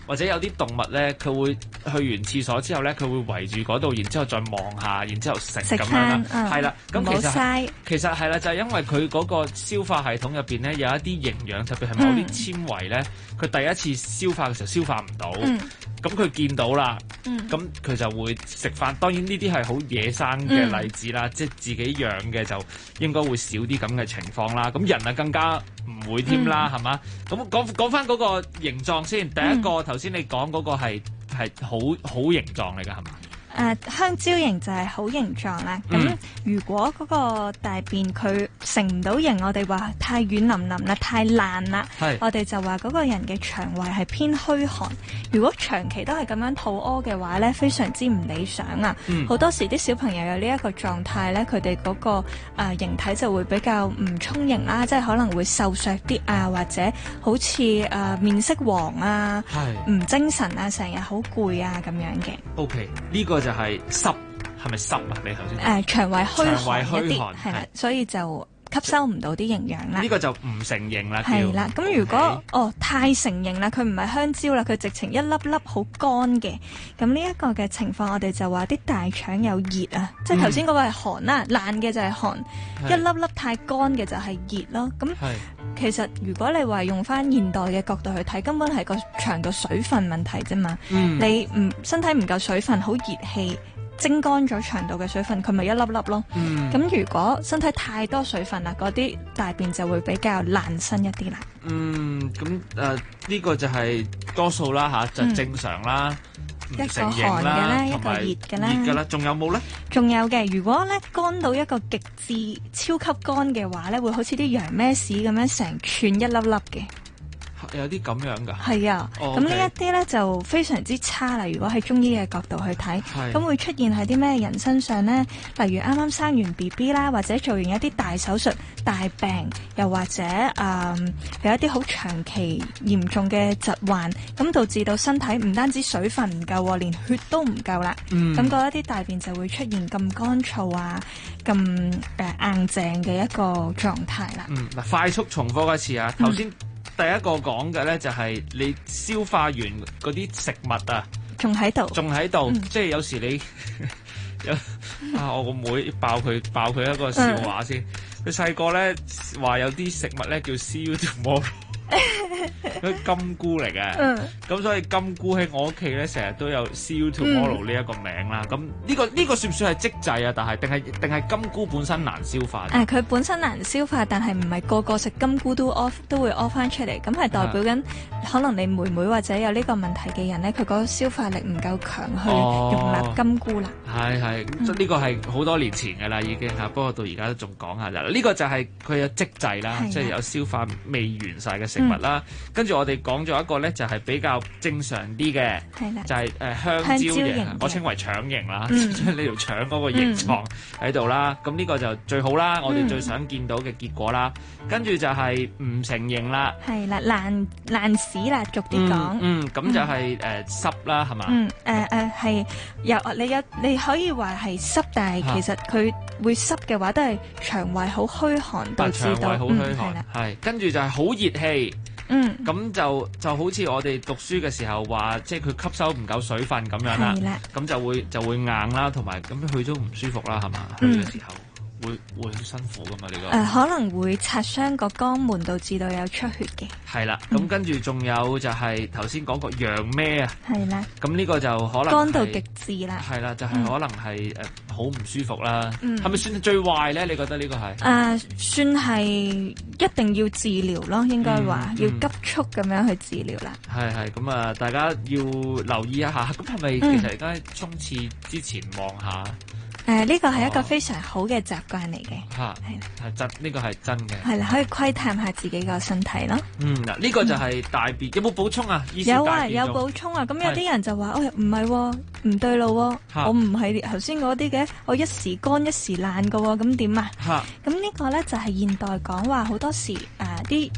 或者有啲動物咧，佢會去完廁所之後咧，佢會圍住嗰度，然之後再望下，然之後食咁樣啦。係啦，咁其實係啦，就係因為佢嗰個消化系統入邊咧有一啲營養，特別係某啲纖維咧，佢第一次消化嘅時候消化唔到。咁佢見到啦，咁佢就會食翻。當然呢啲係好野生嘅例子啦，即係自己養嘅就應該會少啲咁嘅情況啦。咁人啊更加唔會添啦，係嘛？咁講翻嗰個形狀先。第一個頭先你講嗰個係好形狀嚟㗎，係嘛？ 香蕉形就係好形狀啦。咁如果嗰個大便佢成唔到形，我哋話太軟腍腍啦，太爛啦，我哋就話嗰個人嘅腸胃係偏虛寒。如果長期都係咁樣肚屙嘅話咧，非常之唔理想啊。好多時啲小朋友有呢一個狀態咧，佢哋嗰個形體就會比較唔充盈啦，即係可能會瘦削啲啊，或者好似面色黃啊，唔精神啊，成日好攰啊咁樣嘅。 OK， 呢個就係濕，係咪濕啊？你頭先腸胃虛寒一啲，係啦，所以就吸收唔到啲營養啦。 呢個就唔成形啦。 係啦，咁如果太成形啦，佢唔係香蕉啦，佢直情一粒粒好乾嘅。咁呢一個嘅情況，我哋就話啲大腸有熱啊，即係頭先嗰個係寒啦，爛嘅就係寒，一粒粒太乾嘅就係熱咯。咁其實如果你話用翻現代嘅角度去睇，根本係個腸度水分問題啫嘛。你身體唔夠水分，好熱氣蒸乾咗腸道嘅水分，佢咪一粒粒咯。咁如果身體太多水分啦，嗰啲大便就會比較爛身一啲啦。 咁呢個就係多數啦嚇，就正常啦。 一個寒嘅咧，一個熱嘅咧。 熱嘅啦，仲有冇咧？ 仲有嘅，如果咧乾到一個極致超級乾嘅話咧，會好似啲羊咩屎咁樣成串一粒粒嘅。 有啲咁樣㗎。係啊，咁呢一啲咧就非常之差啦。如果喺中醫嘅角度去睇，咁會出現喺啲咩人身上咧？例如啱啱生完 BB 啦，或者做完一啲大手術、大病，又或者有一啲好長期嚴重嘅疾患，咁導致到身體唔單止水分唔夠，連血都唔夠啦。咁嗰一啲大便就會出現咁乾燥啊、咁硬淨嘅一個狀態啦。 嗱，快速重複一次啊！頭先第一個講嘅咧就係你消化完嗰啲食物啊， 仲喺度， 即係有時你我個妹爆佢一個笑話先。佢細個咧話有啲食物咧叫 See you tomorrow，佢金菇嚟嘅，咁所以金菇喺我屋企咧成日都有 See you tomorrow 呢一個名啦。咁呢個算唔算係積滯啊？但係定係金菇本身難消化？ 佢本身難消化，但係唔係個個食金菇都會屙翻出嚟，咁係代表緊可能你妹妹或者有呢個問題嘅人咧，佢嗰個消化力唔夠強去容納金菇啦。 係，呢個係好多年前㗎啦已經嚇，不過到而家都仲講下啦。呢個就係佢有積滯啦，即係有消化未完晒嘅食物啦。跟住我哋講咗一個咧，就係比較正常啲嘅，就係香蕉型，我稱為腸型啦，即係呢條腸嗰個形狀喺度啦。咁呢個就最好啦，我哋最想見到嘅結果啦。跟住就係唔成形啦， 係啦，爛屎啦，俗啲講。 咁就係濕啦，係嘛？ 係你可以話係濕，但係其實佢會濕嘅話，都係腸胃好虛寒導致到。腸胃好虛寒， 係。跟住就係好熱氣。咁就好似我哋讀書嘅時候話，即係佢吸收唔夠水分咁樣啦，咁就會硬啦，同埋咁佢都唔舒服啦，係嘛？去嘅時候會好辛苦噶嘛？呢個可能會擦傷個肛門，導致到有出血嘅。 係啦，咁跟住仲有就係頭先講過羊咩啊？ 係啦， 咁呢個就可能乾到極致啦。 係啦，就係可能係好唔舒服啦。係咪算最壞咧？你覺得呢個係？ 算係一定要治療咯，應該話要急速咁樣去治療啦。 係咁啊！大家要留意一下。咁係咪其實而家沖廁之前望下？ 呢個係一個非常好嘅習慣嚟嘅， 係真，呢個係真嘅。 係啦，可以窺探下自己個身體咯。 嗱，呢個就係大便，有冇補充啊？ 有啊，有補充啊。咁有啲人就話：唔係，唔對路喎，我唔係頭先嗰啲嘅，我一時乾一時爛㗎喎，咁點啊？咁呢個咧就係現代講話好多時啲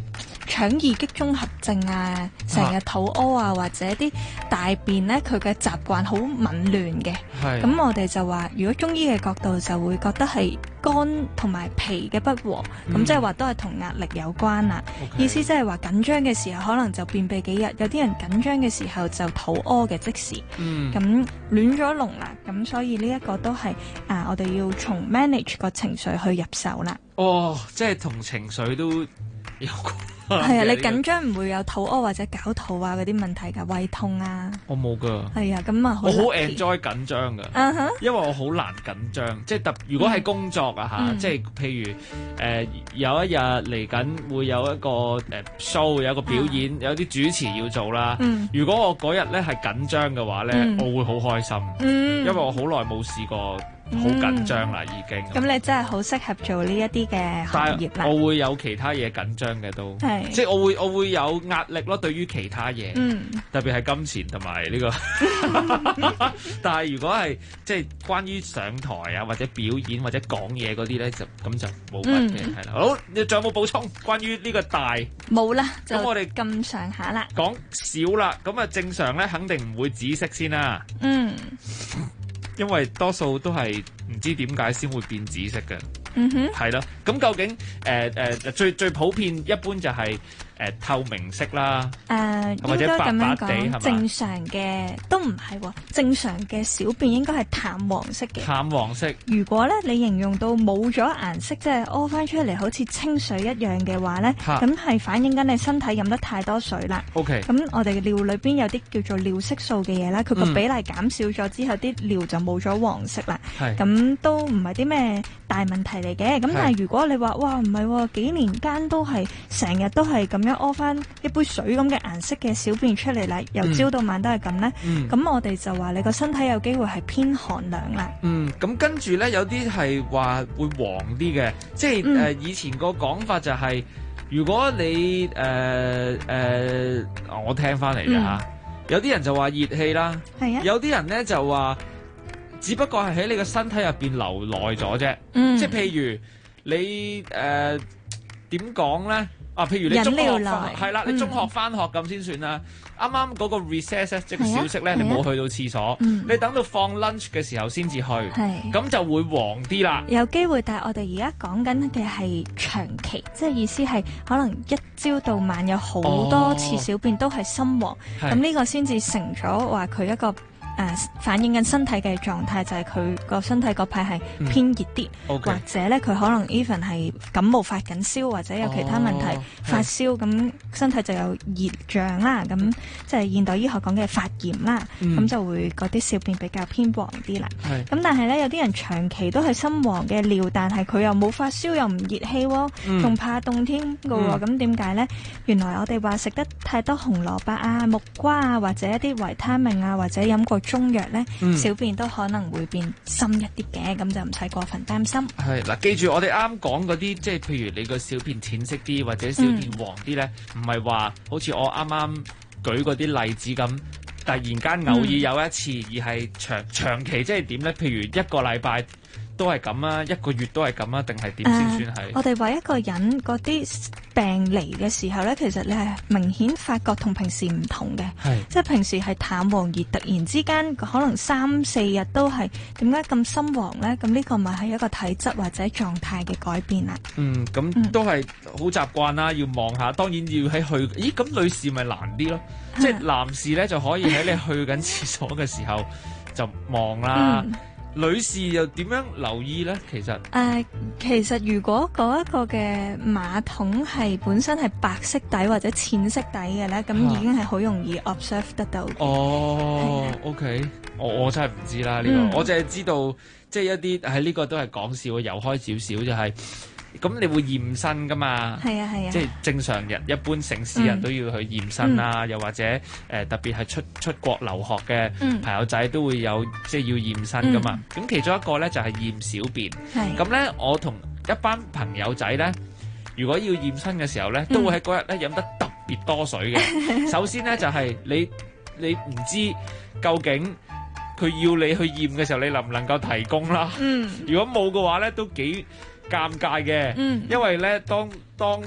腸易激綜合症啊，成日肚屙啊，或者啲大便咧佢嘅習慣好紊亂嘅。咁我哋就話，如果中醫嘅角度就會覺得係肝同埋脾嘅不和，咁即係話都係同壓力有關啦。意思即係話緊張嘅時候可能就便秘幾日，有啲人緊張嘅時候就肚屙嘅即時。咁亂咗龍啦，咁所以呢一個都係我哋要從 manage 個情緒去入手啦。 哦，即係同情緒都有關。 係啊，你緊張唔會有肚屙或者絞肚啊嗰啲問題㗎，胃痛啊。 我冇㗎。係啊，咁啊， 我好 enjoy 緊張㗎。因為我好難緊張，即係如果係工作啊即係譬如有一日嚟緊會有一個show， 有一個表演，有啲主持要做啦。如果我嗰日咧係緊張嘅話咧，我會好開心。因為我好耐冇試過。好緊張啦，已經。 咁你真係好適合做呢一啲嘅行業啦。 我會有其他嘢緊張嘅都，即係我會有壓力咯。對於其他嘢，特別係金錢同埋呢個。但係如果係即係關於上台啊或者表演或者講嘢嗰啲咧，就冇乜嘅係啦。好，你仲有冇補充關於呢個大？ 冇啦，咁我哋咁上下啦。 講少啦，咁啊正常咧，肯定唔會紫色先啦。因為多數都係唔知點解先會變紫色嘅，係咯。咁究竟最普遍一般就係透明色啦，或者白白地係嘛？ 正常嘅都唔係喎，正常嘅小便應該係淡黃色嘅。 淡黃色。如果咧你形容到冇咗顏色，即係屙翻出嚟好似清水一樣嘅話咧，咁係反映緊你身體飲得太多水啦。 OK。 咁我哋嘅尿裏邊有啲叫做尿色素嘅嘢啦，佢個比例減少咗之後，啲尿就冇咗黃色啦。咁都唔係啲咩大問題嚟嘅。咁但係如果你話哇唔係喎，幾年間都係成日都係咁樣屙翻一杯水咁嘅顏色嘅小便出嚟啦，由朝到晚都係咁咧。咁我哋就話你個身體有機會係偏寒涼啦。 咁跟住咧有啲係話會黃啲嘅，即係以前個講法就係，如果你我聽翻嚟嘅嚇，有啲人就話熱氣啦，有啲人咧就話，只不過係喺你個身體入邊留耐咗啫。即係譬如你點講咧？譬如你中學係啦，你中學翻學咁先算啦。啱啱嗰個 recess 即係個小息咧，你冇去到廁所，你等到放 lunch 嘅時候先至去，咁就會黃啲啦。 有機會，但係我哋而家講緊嘅係長期，即係意思係可能一朝到晚有好多次小便都係深黃，咁呢個先至成咗話佢一個反映緊身體嘅狀態，就係佢個身體嗰排係偏熱啲，或者咧佢可能 even 係感冒發緊燒，或者有其他問題發燒，咁身體就有熱脹啦，咁即係現代醫學講嘅發炎啦，咁就會嗰啲小便比較偏黃啲啦。咁但係咧有啲人長期都係深黃嘅尿，但係佢又冇發燒又唔熱氣喎，仲怕凍添㗎喎，咁點解咧？原來我哋話食得太多紅蘿蔔啊、木瓜啊，或者一啲維他命啊，或者飲過中藥咧，小便都可能會變深一啲嘅，咁就唔使過分擔心。 係嗱，記住我哋啱講嗰啲，即係譬如你個小便淺色啲或者小便黃啲咧，唔係話好似我啱啱舉嗰啲例子咁，突然間偶爾有一次，而係長期，即係點咧？譬如一個禮拜都係咁啊，一個月都係咁啊，定係點先算係？ 我哋話一個人嗰啲病嚟嘅時候咧，其實你係明顯發覺同平時唔同嘅，即係平時係淡黃熱，突然之間可能3-4日都係點解咁深黃咧？咁呢個咪係一個體質或者狀態嘅改變啦。 咁都係好習慣啦，要望下，當然要喺去。咦，咁女士咪難啲咯，即係男士咧就可以喺你去緊廁所嘅時候就望啦。女士又點樣留意呢？ 其實如果嗰一個嘅馬桶係本身係白色底或者淺色底嘅呢，咁已經係好容易 observe 得到。 OK， 我真係唔知啦呢個，我淨係知道即係一啲喺呢個都係講笑，遊開少少就係。咁你會驗身噶嘛？係啊，即係正常人一般城市人都要去驗身啦，又或者特別係出國留學嘅朋友仔都會有即係要驗身噶嘛。咁其中一個咧就係驗小便。咁咧我同一班朋友仔咧，如果要驗身嘅時候咧，都會喺嗰日咧飲得特別多水嘅。首先咧就係你唔知究竟佢要你去驗嘅時候，你能唔能夠提供啦？如果冇嘅話咧，都幾尷尬嘅，因為咧當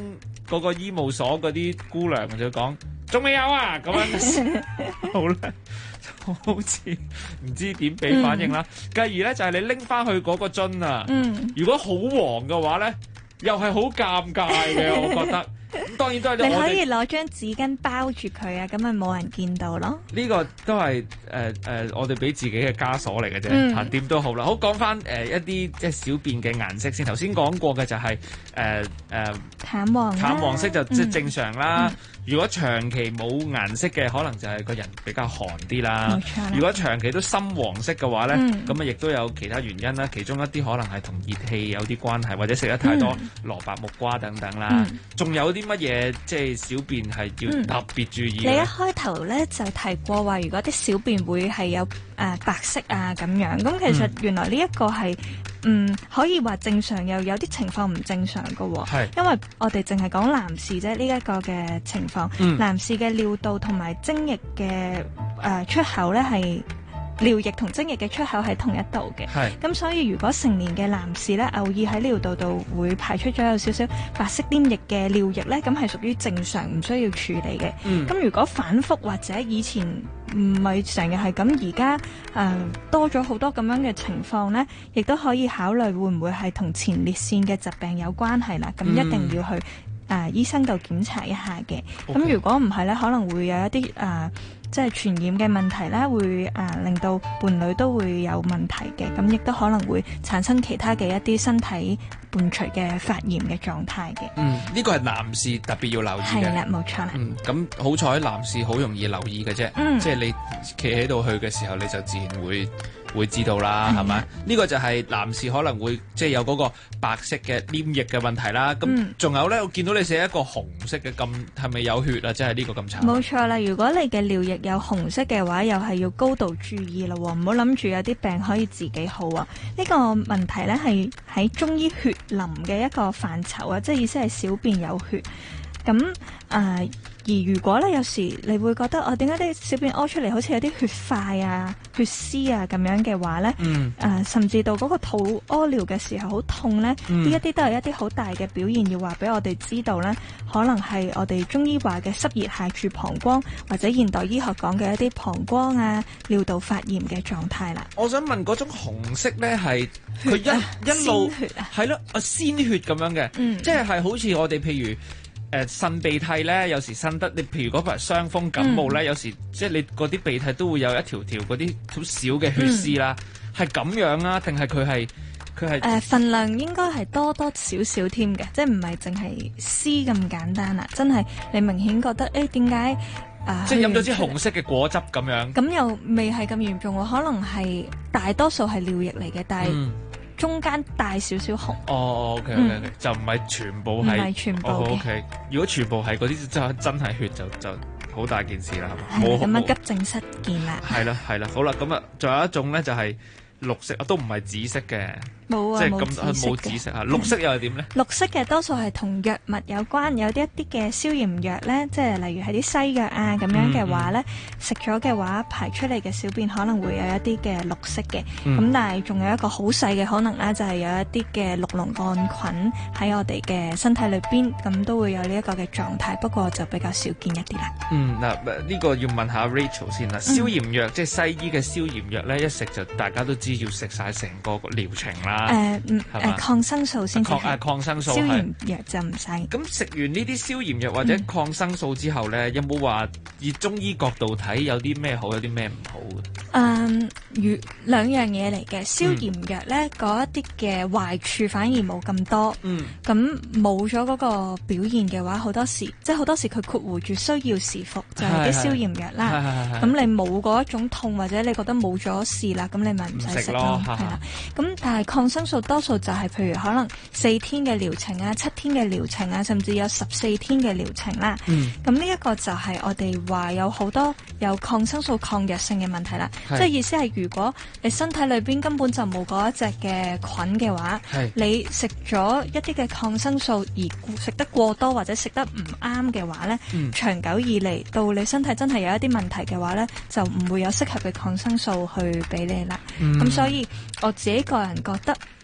嗰個醫務所嗰啲姑娘就講仲未有啊咁樣，好啦，好似唔知點俾反應啦。繼而咧就係你拎翻去嗰個樽啊，如果好黃嘅話咧，又係好尷尬嘅，我覺得。咁當然都係你可以攞張紙巾包住佢啊，咁咪冇人見到咯。 呢個都係我哋俾自己嘅枷鎖嚟嘅啫，嚇點都好啦。好，講翻一啲即係小便嘅顏色先。頭先講過嘅就係淡黃色就即係正常啦。如果長期冇顏色嘅，可能就係個人比較寒啲啦。 冇錯啦。 如果長期都深黃色嘅話咧，咁啊亦都有其他原因啦。其中一啲可能係同熱氣有啲關係，或者食得太多蘿蔔、木瓜等等啦。仲有啲乜嘢即係小便係要特別注意？ 你一開頭咧就提過話，如果啲小便會係有白色啊咁樣，咁其實原來呢一個係可以話正常，又有啲情況唔正常㗎喎。因為我哋淨係講男士啫，呢一個嘅情況。男士嘅尿道同埋精液嘅出口咧係。尿液同精液嘅出口喺同一度嘅，咁所以如果成年嘅男士咧偶爾喺尿道度會排出咗有少少白色黏液嘅尿液咧，咁係屬於正常，唔需要處理嘅。咁如果反覆或者以前唔係成日係咁，而家多咗好多咁樣嘅情況咧，亦都可以考慮會唔會係同前列腺嘅疾病有關係啦。咁一定要去醫生度檢查一下嘅。咁如果唔係咧，可能會有一啲即係傳染嘅問題咧，會令到伴侶都會有問題嘅，咁亦都可能會產生其他嘅一啲身體伴隨嘅發炎嘅狀態嘅。 呢個係男士特別要留意嘅。 係啦，冇錯啦。 咁好彩男士好容易留意嘅啫，即係你企喺度去嘅時候，你就自然會知道啦，係咪？呢個就係男士可能會即係有嗰個白色嘅黏液嘅問題啦。咁仲有咧，我見到你寫一個紅色嘅，咁係咪有血啊？即係呢個咁慘。 冇錯啦，如果你嘅尿液有紅色嘅話，又係要高度注意啦，唔好諗住有啲病可以自己好啊。呢個問題咧係喺中醫血淋嘅一個範疇啊，即係意思係小便有血。咁而如果咧有時你會覺得點解啲小便屙出嚟好似有啲血塊啊、血絲啊咁樣嘅話咧，甚至到嗰個肚屙尿嘅時候好痛咧，呢一啲都係一啲好大嘅表現，要話俾我哋知道咧，可能係我哋中醫話嘅濕熱下注膀胱，或者現代醫學講嘅一啲膀胱啊、尿道發炎嘅狀態啦。 我想問嗰種紅色咧係佢一路係咯鮮血咁樣嘅，即係好似我哋譬如。擤鼻涕咧，有時擤得你，譬如嗰排傷風感冒咧，有時即係你嗰啲鼻涕都會有一條條嗰啲好少嘅血絲啦，係咁樣啊？定係佢係份量應該係多少少添嘅，即係唔係淨係絲咁簡單啦，真係你明顯覺得點解即係飲咗支紅色嘅果汁咁樣？ 咁又未係咁嚴重喎，可能係大多數係尿液嚟嘅，但係。中間大少少紅。 OK，就唔係全部係。 唔係全部嘅。 OK，如果全部係嗰啲真係血就好大件事啦，係嘛？ 係咁急症室見啦。 係啦，好啦，咁啊，仲有一種咧就係綠色，都唔係紫色嘅。 冇啊， 即係咁冇紫色啊，綠色又係點咧？ 綠色嘅多數係同藥物有關，有一啲嘅消炎藥咧，即係例如係啲西藥啊咁樣嘅話咧，食咗嘅話排出嚟嘅小便可能會有一啲嘅綠色嘅，咁但係仲有一個好細嘅可能咧，就係有一啲嘅綠膿桿菌喺我哋嘅身體裏邊，咁都會有呢一個嘅狀態，不過就比較少見一啲啦。 呢個要問下 Rachel 先啦。消炎藥即係西醫嘅消炎藥咧，一食就大家都知要食晒成個療程啦。 抗生素先至係抗生素， 消炎藥就唔使。 咁食完呢啲消炎藥或者抗生素之後咧，有冇話以中醫角度睇有啲咩好，有啲咩唔好嘅？ 兩樣嘢嚟嘅。消炎藥咧，嗰一啲嘅壞處反而冇咁多。咁冇咗嗰個表現嘅話，好多時佢括弧住需要時服，就係啲消炎藥啦。咁你冇嗰一種痛，或者你覺得冇咗事啦，咁你咪唔使食咯。係啦。咁但係抗生素多數就係譬如可能4天嘅療程啊、7天嘅療程啊，甚至有14天嘅療程啦。咁呢一個就係我哋話有好多有抗生素抗藥性嘅問題啦。即係意思係如果你身體裏邊根本就冇嗰一隻嘅菌嘅話，你食咗一啲嘅抗生素而食得過多或者食得唔啱嘅話呢，長久以嚟到你身體真係有一啲問題嘅話呢，就唔會有適合嘅抗生素去俾你啦。咁所以我自己個人覺得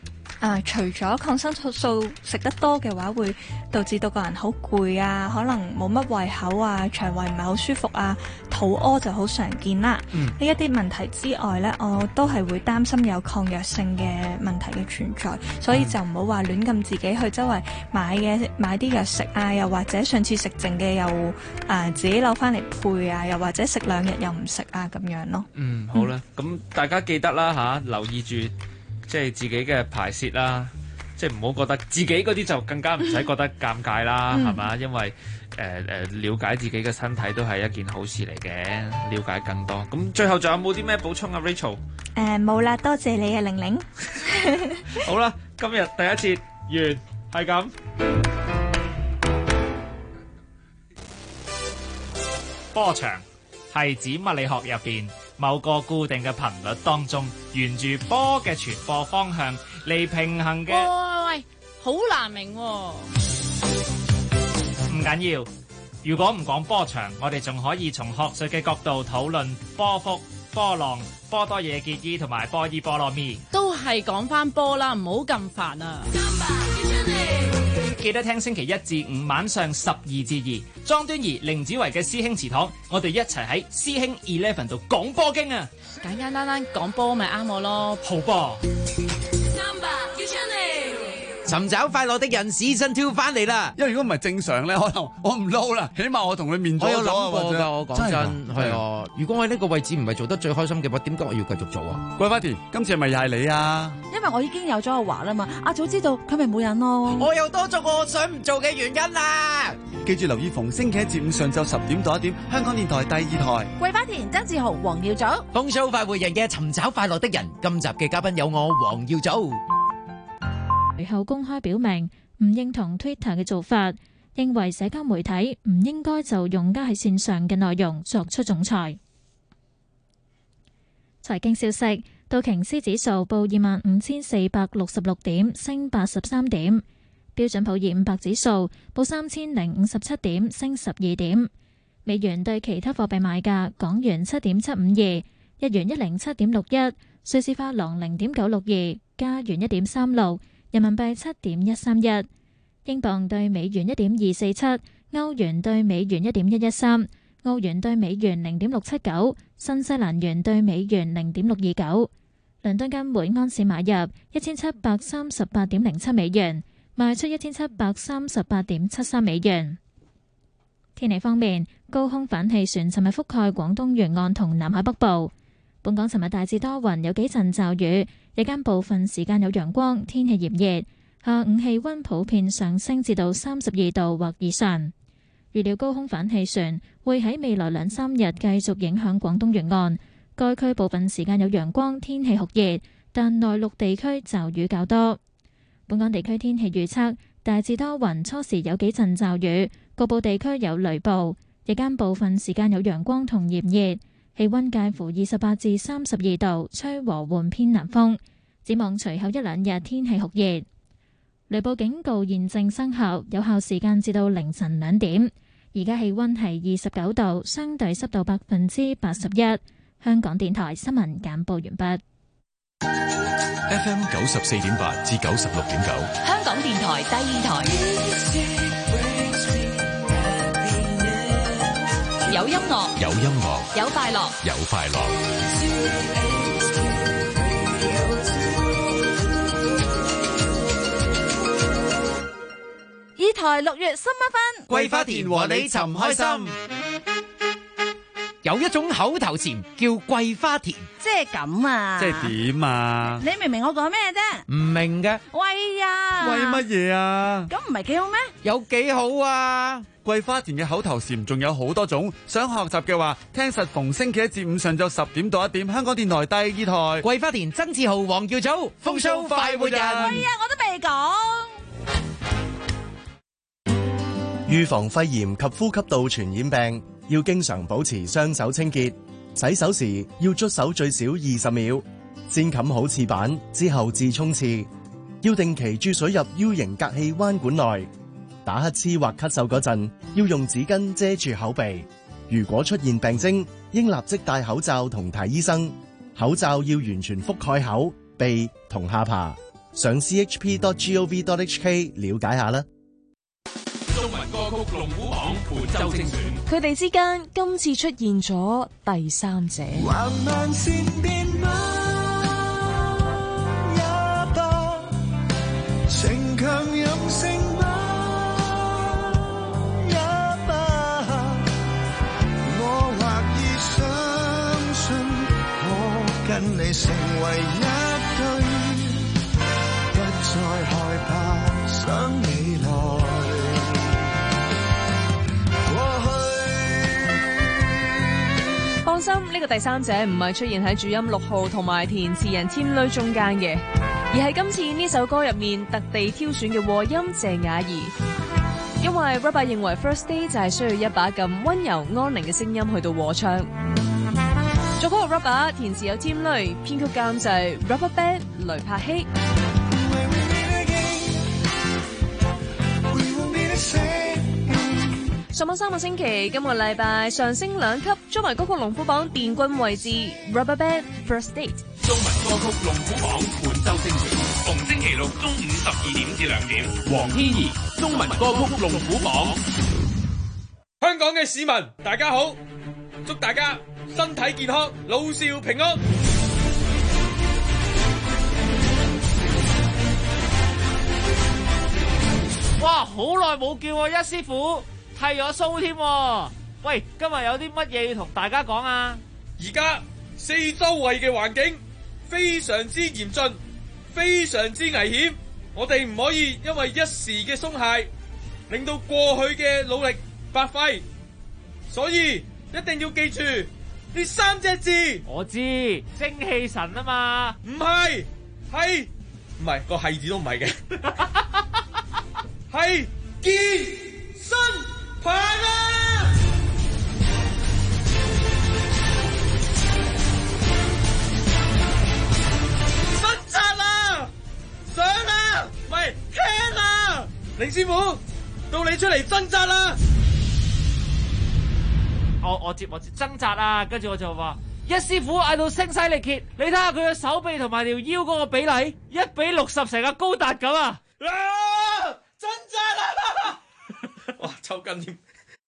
除咗抗生素食得多嘅話，會導致到個人好攰啊，可能冇乜胃口啊，腸胃唔係好舒服啊，肚屙就好常見啦。呢一啲問題之外呢，我都係會擔心有抗藥性嘅問題嘅存在，所以就唔好話亂咁自己去周圍買啲藥食啊，又或者上次食剩嘅又自己攞翻嚟配啊，又或者食2日又唔食啊咁樣咯。 好啦，咁大家記得啦嚇，留意住即係自己嘅排泄啦，即係唔好覺得自己嗰啲就更加唔使覺得尷尬啦，係嘛？因為了解自己嘅身體都係一件好事嚟嘅，了解更多。咁最後仲有冇啲咩補充啊 ，Rachel？ 冇啦，多謝你啊，玲玲。 好啦，今日第一節完，係咁。波長係指物理學入邊某個固定嘅頻率當中，沿住波嘅傳播方向嚟平衡嘅。 喂，好難明喎。 唔緊要，如果唔講波長，我哋仲可以從學術嘅角度討論波幅、波浪、波多野結衣同埋波伊波羅蜜。 都係講翻波啦，唔好咁煩啊！ 記得聽星期1至5晚上12至2，莊端儀、凌子維嘅師兄祠堂，我哋一齊喺師兄 Eleven 度講波經啊！ 簡簡單單講波咪啱我咯， 好波！ 尋找快樂的人 Season 2翻嚟啦！ 因為如果唔係正常咧，可能我唔撈啦，起碼我同佢面咗。 我有諗過㗎，我講真係啊。 如果我喺呢個位置唔係做得最開心嘅話，點解我要繼續做啊？ 桂花田，今次係咪又係你啊？ 因為我已經有咗阿華啦嘛，阿早知道佢咪冇癮咯。 我又多咗個我想唔做嘅原因啦！ 記住留意逢星期1至5上晝10點到1點，香港電台第2台。 桂花田、曾志豪、黃耀祖， 風騷快活人嘅尋找快樂的人，今集嘅嘉賓有我黃耀祖。 隨後公開表明唔認同 Twitter 嘅做法，認為社交媒體唔應該就用家喺線上嘅內容作出仲裁。財經消息，道瓊斯指數報25,466點，升83點；標準普爾500指數報3,057點，升12點。美元對其他貨幣賣價：港元7.752，日元107.61，瑞士法郎0.962，加元1.36。人民幣7.131，英鎊對美元1.247，歐元對美元1.113，澳元對美元0.679，新西蘭元對美元0.629。倫敦金每安士買入1738.07美元，賣出1738.73美元。天氣方面，高空反氣旋尋日覆蓋廣東沿岸同南海北部。本港尋日大致多雲，有幾陣驟雨，日間部分時間有陽光，天氣炎熱。下午氣溫普遍上升至到32度或以上。預料高空反氣旋會喺未來2-3日繼續影響廣東沿岸，該區部分時間有陽光，天氣酷熱，但內陸地區驟雨較多。本港地區天氣預測大致多雲，初時有幾陣驟雨，局部地區有雷暴，日間部分時間有陽光同炎熱。氣溫介乎28至32度，吹和緩偏南風。展望隨後1-2日天氣酷熱，雷暴警告現正生效，有效時間至到凌晨2點。而家氣溫係29度，相對濕度81%。香港電台新聞簡報完畢。 FM 94.8至96.9， 香港電台第2台。有音樂， 有音樂， 有快樂， 有快樂。 二台6月新一分， 桂花田和你尋開心。有一種口頭禪叫桂花田， 即係咁啊！ 即係點啊？ 你明唔明我講咩啫？ 唔明嘅。 喂呀！ 喂乜嘢啊？ 咁唔係幾好咩？ 有幾好啊？ 桂花田嘅口頭禪仲有好多種，想學習嘅話，聽實逢星期1至5上晝10點到1點，香港電台第2台。 桂花田、曾志豪、黃耀祖，風騷快活人。 喂呀，我都未講。 預防肺炎及呼吸道傳染病，要經常保持雙手清潔，洗手時要捽手最少20秒，先冚好廁板之後至沖廁，要定期注水入 U 型隔氣彎管內。打乞嗤或咳嗽嗰陣，要用紙巾遮住口鼻。如果出現病徵，應立即戴口罩同睇醫生。口罩要完全覆蓋口、鼻同下巴。 上 chp.gov.hk 了解下啦。 中文歌曲龍虎榜本周精選， 佢哋之間今次出現咗第三者。 橫漫善變嗎？也罷，情強任性嗎？也罷，我或已相信，我跟你成為一對，不再害怕想你來。 放心，呢個第三者唔係出現喺主音6號同埋填詞人添女中間嘅，而係今次呢首歌入面特地挑選嘅和音謝雅儀。因為 Rubber 認為 First Day 就係需要一把咁溫柔安寧嘅聲音去到和唱。作曲 Rubber， 填詞有添女，編曲監製 Rubber Band 雷柏希。上網3個星期，今個禮拜上升2級，中文歌曲龍虎榜殿軍位置 Rubber Band First Date。 中文歌曲龍虎榜本周精選，逢星期六中午12點至2點，黃天怡中文歌曲龍虎榜。 香港嘅市民大家好，祝大家身體健康，老少平安。 哇，好耐冇見喎，一師傅剃咗鬚添。喂，今日有啲乜嘢要同大家講啊？ 而家四周圍嘅環境非常之嚴峻，非常之危險，我哋唔可以因為一時嘅鬆懈，令到過去嘅努力白費。所以一定要記住呢3隻字。 我知，精氣神啊嘛。 唔係，係唔係個係字都唔係嘅，係健身棒啊！掙扎啦，上啦，唔係聽啦，凌師傅，到你出嚟掙扎啦！ 我接掙扎啊，跟住我就話一師傅嗌到聲嘶力竭，你睇下佢嘅手臂同埋條腰嗰個比例1比60，成個高達咁啊！ 掙扎啦！哇，抽筋添。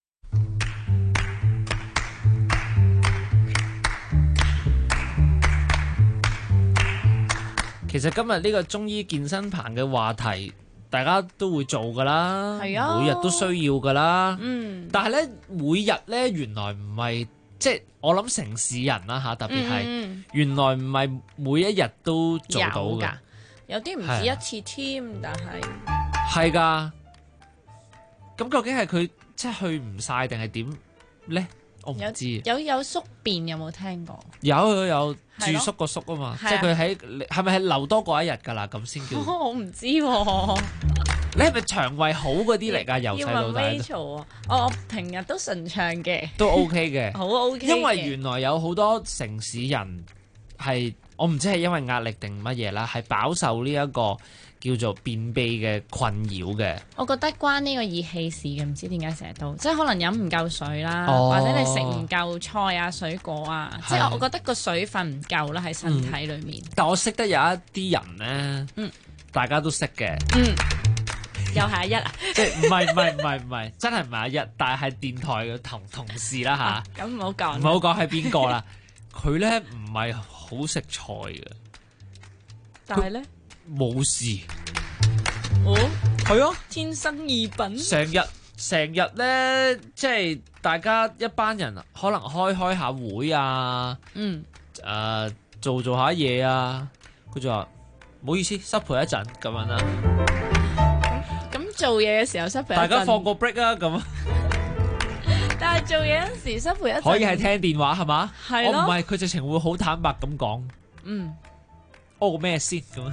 其實今日呢個中醫健身棚嘅話題，大家都會做噶啦， 係啊， 每日都需要噶啦。但係咧，每日咧原來唔係，即係我諗城市人啦嚇，特別係原來唔係每一日都做到嘅， 有啲唔止一次添，但係係㗎。咁究竟係佢即係去唔晒定係點咧？我唔知。 有宿便有冇聽過？ 有住宿個宿啊嘛，即係佢喺係咪係留多過一日㗎啦？咁先叫。 我唔知喎。 你係咪腸胃好嗰啲嚟㗎？由細到大。 我平日都順暢嘅。 都 OK 嘅。 好 OK 嘅。 因為原來有好多城市人係我唔知係因為壓力定乜嘢啦，係飽受呢一個叫做便秘嘅困擾嘅。 我覺得關呢個熱氣事嘅，唔知點解成日都即係可能飲唔夠水啦，或者你食唔夠菜啊、水果啊，即係我覺得個水分唔夠啦喺身體裏面。 但我識得有一啲人咧，大家都識嘅。 又係阿一啊？ 即係唔係，真係唔係阿一，但係電台嘅同事啦吓。 咁唔好講， 唔好講係邊個啦。佢咧唔係好食菜嘅， 但係咧冇事。 哦， 係啊， 天生異稟。 成日咧，即係大家一班人可能開下會啊，做下嘢啊，佢就話唔好意思，失陪一陣咁樣啦。 咁做嘢嘅時候失陪一陣， 大家放個 break 啊咁。 但係做嘢嗰時失陪一陣， 可以係聽電話係嘛？ 係咯。 我唔係，佢直情會好坦白咁講。屙咩先咁？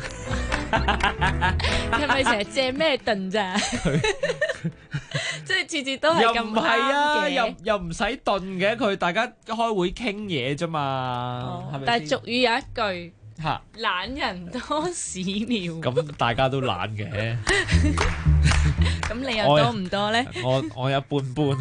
係咪成日借咩燉咋？即係次次都係咁啱嘅。又唔係啊， 又唔使燉嘅。佢大家開會傾嘢啫嘛，係咪？ 但係俗語有一句嚇， 懶人多屎尿。 咁大家都懶嘅。 咁你又多唔多咧？ 我一般般。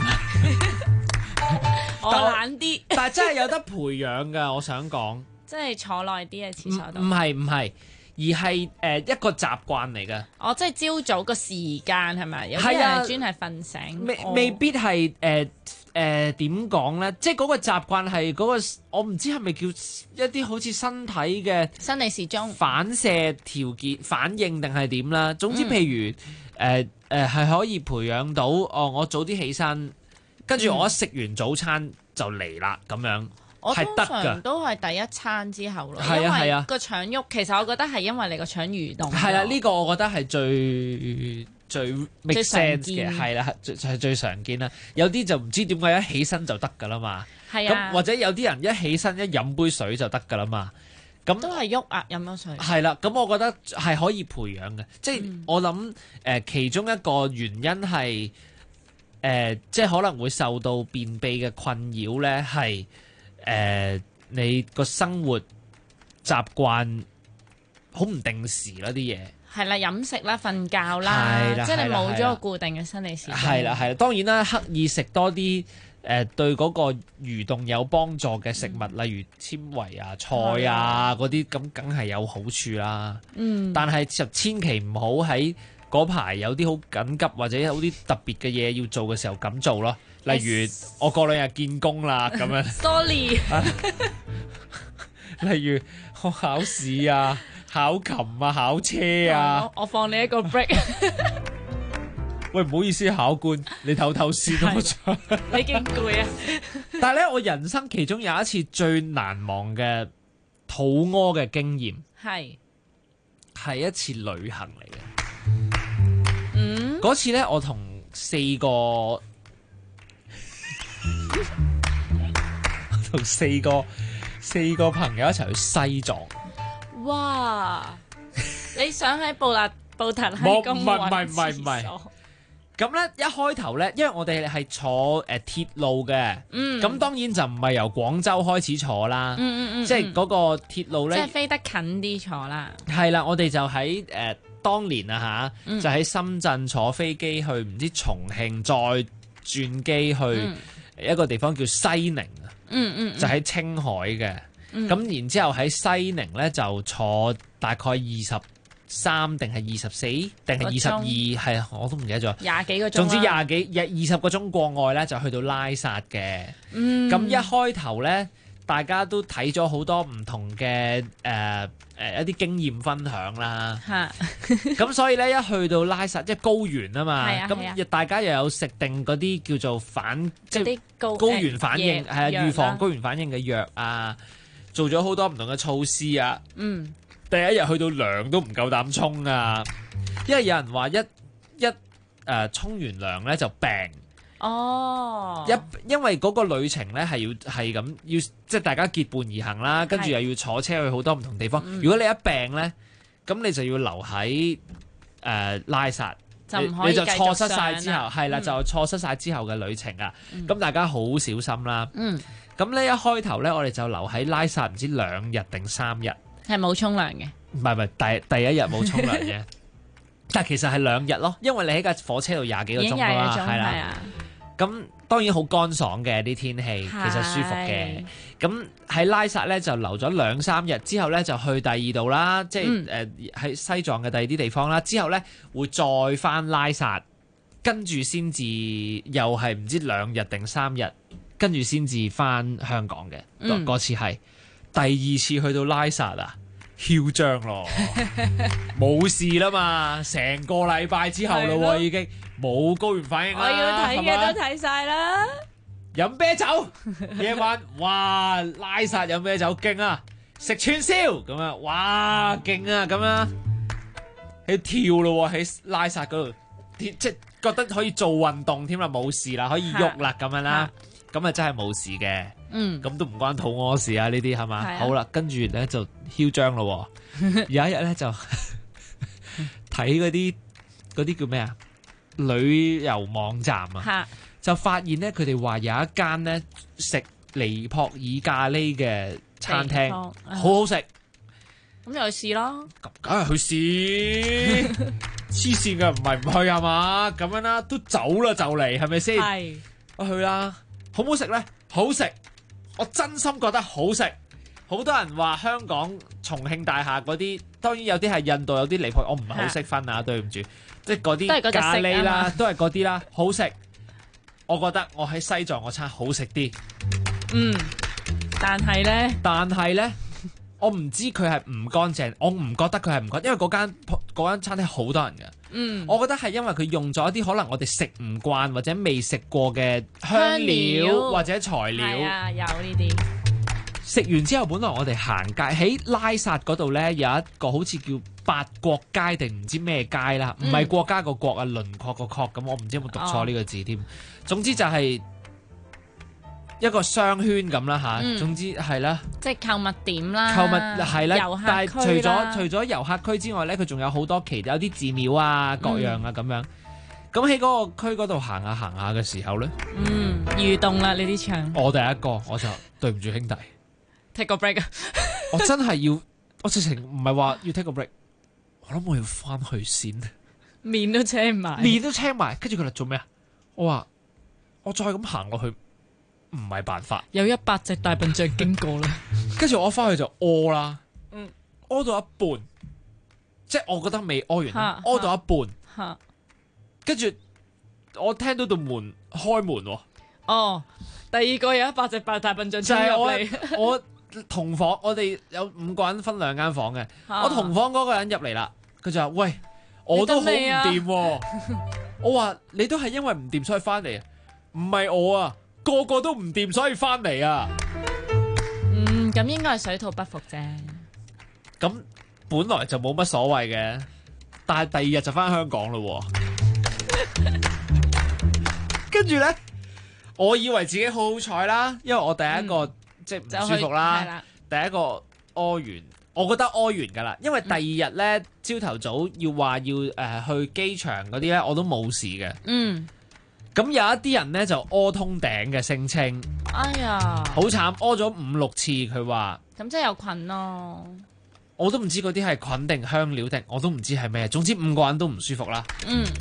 我懶啲， 但係真係有得培養㗎。我想講， 即係坐耐啲喺廁所度。 唔係， 而係一個習慣嚟嘅。 哦，即係朝早個時間係咪？有啲人係專係瞓醒， 未必係點講咧？即係嗰個習慣係嗰個，我唔知係咪叫一啲好似身體嘅生理時鐘反射條件反應定係點啦？總之，譬如係可以培養到我早啲起身，跟住我一食完早餐就嚟啦咁樣。 我通常都係第一餐之後咯， 係啊， 因為個腸喐，其實我覺得係因為你個腸蠕動。 係啦，呢個我覺得係最 make sense 嘅，係啦，係最常見啦。有啲就唔知點解一起身就得㗎啦嘛。 係啊， 咁或者有啲人一起身一飲杯水就得㗎啦嘛。咁都係喐啊，飲咗水。 係啦，咁我覺得係可以培養嘅，即係我諗其中一個原因係即係可能會受到便秘嘅困擾咧，係。你個生活習慣好唔定時啦，啲嘢係啦，飲食啦，瞓覺啦，即係你冇咗個固定嘅生理時間。 係啦，當然啦，刻意食多啲對嗰個蠕動有幫助嘅食物，例如纖維啊、菜啊嗰啲，咁梗係有好處啦。但係就千祈唔好喺嗰排有啲好緊急或者有啲特別嘅嘢要做嘅時候咁做咯。例如我過兩日見工啦咁樣 ，sorry。 例如我考試啊、考琴啊、考車啊， 我放你一個 break。 喂，唔好意思，考官，你唞唞先咯。 你已經攰啊！ 但係咧，我人生其中有一次最難忘嘅肚屙嘅經驗，係一次旅行嚟嘅。嗰次咧，我同四個朋友一齊去西藏。 哇！你想喺布達拉宮唔係。咁咧一開頭咧，因為我哋係坐鐵路嘅，咁當然就唔係由廣州開始坐啦，即係嗰個鐵路咧， 即係飛得近啲坐啦。 係啦，我哋就喺當年啊嚇，就喺深圳坐飛機去唔知重慶，再轉機去一個地方叫西寧啊，就喺青海嘅。咁然之後喺西寧咧就坐大概23定係24定係22，係啊，我都唔記得咗。 20幾個鐘。 總之20個鐘過外咧，就去到拉薩嘅。咁一開頭咧，大家都睇咗好多唔同嘅一啲經驗分享啦。咁所以咧，一去到拉薩即係高原啊嘛，咁大家又有食定嗰啲叫做即係高原反應，係預防高原反應嘅藥啊，做咗好多唔同嘅措施啊。第一日去到涼都唔夠膽沖啊，因為有人話一沖完涼咧就病。因為嗰個旅程咧係咁要即係大家結伴而行啦，跟住又要坐車去好多唔同地方。如果你一病咧，咁你就要留喺拉薩，你就錯失晒之後，係啦，就錯失晒之後嘅旅程啊。咁大家好小心啦。咁咧一開頭咧，我哋就留喺拉薩唔知2日定3日。 係冇沖涼嘅， 唔係第一日冇沖涼嘅，但係其實係2日咯，因為你喺架火車度20幾個鐘啦，係啦。咁當然好乾爽嘅啲天氣，其實舒服嘅。咁喺拉薩咧就留咗2-3日之後咧就去第二度啦，即係喺西藏嘅第二啲地方啦。之後咧會再翻拉薩，跟住先至又係唔知2日定3日，跟住先至翻香港嘅。嗰次係。第二次去到拉薩啊，囂張咯，冇事啦嘛，成個禮拜之後咯，已經冇高原反應啦。 我要睇嘅都睇晒啦。 飲啤酒，夜晚哇，拉薩飲啤酒勁啊，食串燒咁樣，哇勁啊咁樣，喺跳咯喺拉薩嗰度，即係覺得可以做運動添啦，冇事啦，可以喐啦咁樣啦，咁啊真係冇事嘅。咁都唔關肚屙事啊！呢啲係嘛？好啦，跟住咧就囂張咯。有一日咧就睇嗰啲叫咩啊？旅遊網站啊，就發現咧佢哋話有一間咧食尼泊爾咖喱嘅餐廳，好好食。 咁就去試咯。 梗係去試，黐線㗎，唔係唔去係嘛？咁樣啦，都走啦就嚟，係咪先？我去啦，好唔好食咧？好食。我真心覺得好食好多人話香港重慶大廈嗰啲，當然有啲係印度，有啲離譜，我唔係好識分啊，對唔住，即係嗰啲咖喱啦，都係嗰啲啦，好食。我覺得我喺西藏嗰餐好食啲。 但係咧， 我唔知佢係唔乾淨，我唔覺得佢係唔乾淨，因為嗰間餐廳好多人嘅。我覺得係因為佢用咗一啲可能我哋食唔慣或者未食過嘅香料或者材料。 係啊，有呢啲。 食完之後，本來我哋行街喺拉薩嗰度呢，有一個好似叫八國街定唔知咩街啦，唔係國家個國啊，輪廓個廓咁，我唔知有冇讀錯呢個字添。總之就係一個商圈咁啦嚇，總之係啦， 即係購物點啦， 購物係啦， 遊客區啦， 但係除咗遊客區之外咧，佢仲有好多有啲寺廟啊，各樣啊咁樣。咁喺嗰個區嗰度行下嘅時候咧， 遇凍啦呢啲場。 我第一個我就對唔住兄弟 ，take 個 break 啊！ 我真係我直情唔係話要 take 個 break， 我諗我要翻去先， 面都青埋， 跟住佢哋做咩啊？我話我再咁行落去。唔係辦法， 有100隻大笨象經過啦。 跟住我翻去就屙啦，屙到一半，即係我覺得未屙完，屙到一半，跟住我聽到道門開門喎。 哦，第二個有100隻大笨象衝入嚟。 我同房，我哋有5個人分2間房嘅，我同房嗰個人入嚟啦，佢就話：喂，我都好唔掂喎。我話你都係因為唔掂所以翻嚟啊？唔係我啊。個個都唔掂，所以翻嚟啊！ 咁應該係水土不服啫。 咁本來就冇乜所謂嘅，但係第二日就翻香港咯。跟住咧，我以為自己好好彩啦，因為我第一個即係唔舒服啦，第一個屙完，我覺得屙完噶啦，因為第二日咧朝頭早要話要去機場嗰啲咧，我都冇事嘅。咁有一啲人咧就屙通頂嘅聲稱， 哎呀， 好慘，屙咗5-6次，佢話咁即係有菌咯。 我都唔知嗰啲係菌定香料定，我都唔知係咩。總之5個人都唔舒服啦。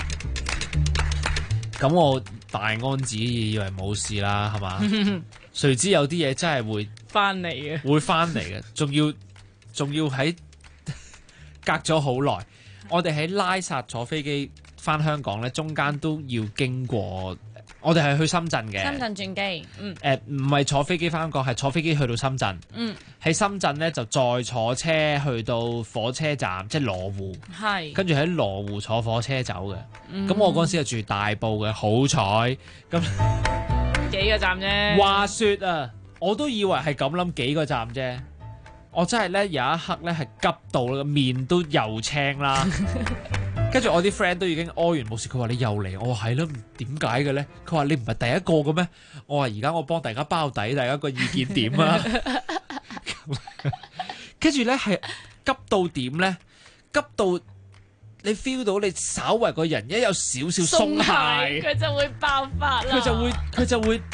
咁我大安旨意以為冇事啦，係嘛？誰知有啲嘢真係會翻嚟嘅， 會翻嚟嘅，仲要喺隔咗好耐。我哋喺拉薩坐飛機翻香港咧，中間都要經過，我哋係去深圳嘅。 深圳轉機， 唔係坐飛機翻香港，係坐飛機去到深圳。喺深圳咧就再坐車去到火車站，即係羅湖。係。跟住喺羅湖坐火車走嘅。咁我嗰陣時就住大埔嘅，好彩。咁幾個站啫。 話說啊，我都以為係咁諗幾個站啫。我真係咧有一刻咧係急到個面都又青啦。跟住我啲 friend 都已經屙完冇事，佢話你又嚟，我話係咯，點解嘅咧？佢話你唔係第一個嘅咩？我話而家我幫大家包底，大家個意見點啊？跟住咧係急到點咧？急到你 feel 到你稍為個人一有少少鬆懈， 佢就會爆發啦。 佢就會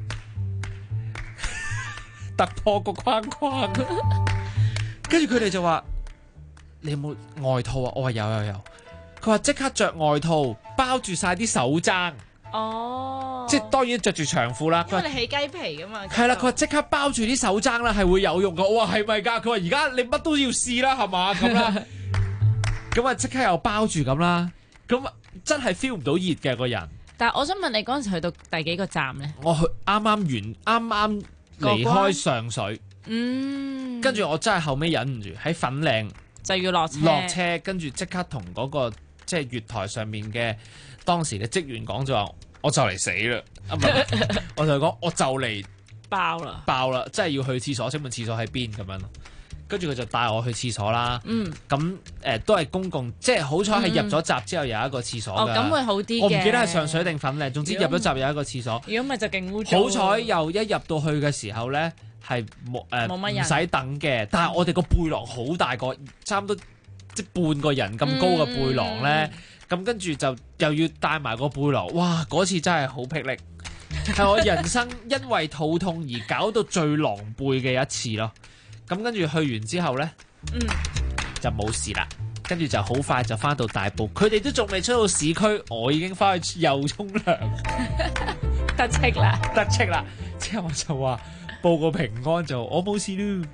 突破個框框。跟住佢哋就話：你有冇外套啊？我話有。佢話即刻着外套包住晒啲手踭。 哦， 即係當然着住長褲啦。 因為你起雞皮噶嘛。 係啦，佢話即刻包住啲手踭啦，係會有用噶。我話係咪㗎？佢話而家你乜都要試啦，係嘛咁啦。咁啊即刻又包住咁啦。咁真係 feel 唔到熱嘅個人。 但係我想問你嗰陣時去到第幾個站咧？ 我去啱離開上水。跟住我真係後尾忍唔住喺粉嶺就要落車， 跟住即刻同嗰個即係月台上面嘅當時嘅職員講就話：我就嚟死啦！我就講我就嚟爆啦！真係要去廁所，請問廁所喺邊咁樣咯？跟住佢就帶我去廁所啦。咁都係公共，即係好彩係入咗閘之後有一個廁所㗎。 咁會好啲嘅。 我唔記得係上水定粉嶺，總之入咗閘有一個廁所。 如果咪就勁污糟。 好彩又一入到去嘅時候咧。係冇乜人唔使等嘅，但係我哋個背囊好大個，差唔多即係半個人咁高嘅背囊咧，咁跟住就又要帶埋個背囊，哇！嗰次真係好霹靂，係我人生因為肚痛而搞到最狼狽嘅一次咯。咁跟住去完之後咧，就冇事啦，跟住就好快就翻到大埔，佢哋都仲未出到市區，我已經翻去又沖涼， 得戚啦， 之後我就話。報個平安就我冇事咯，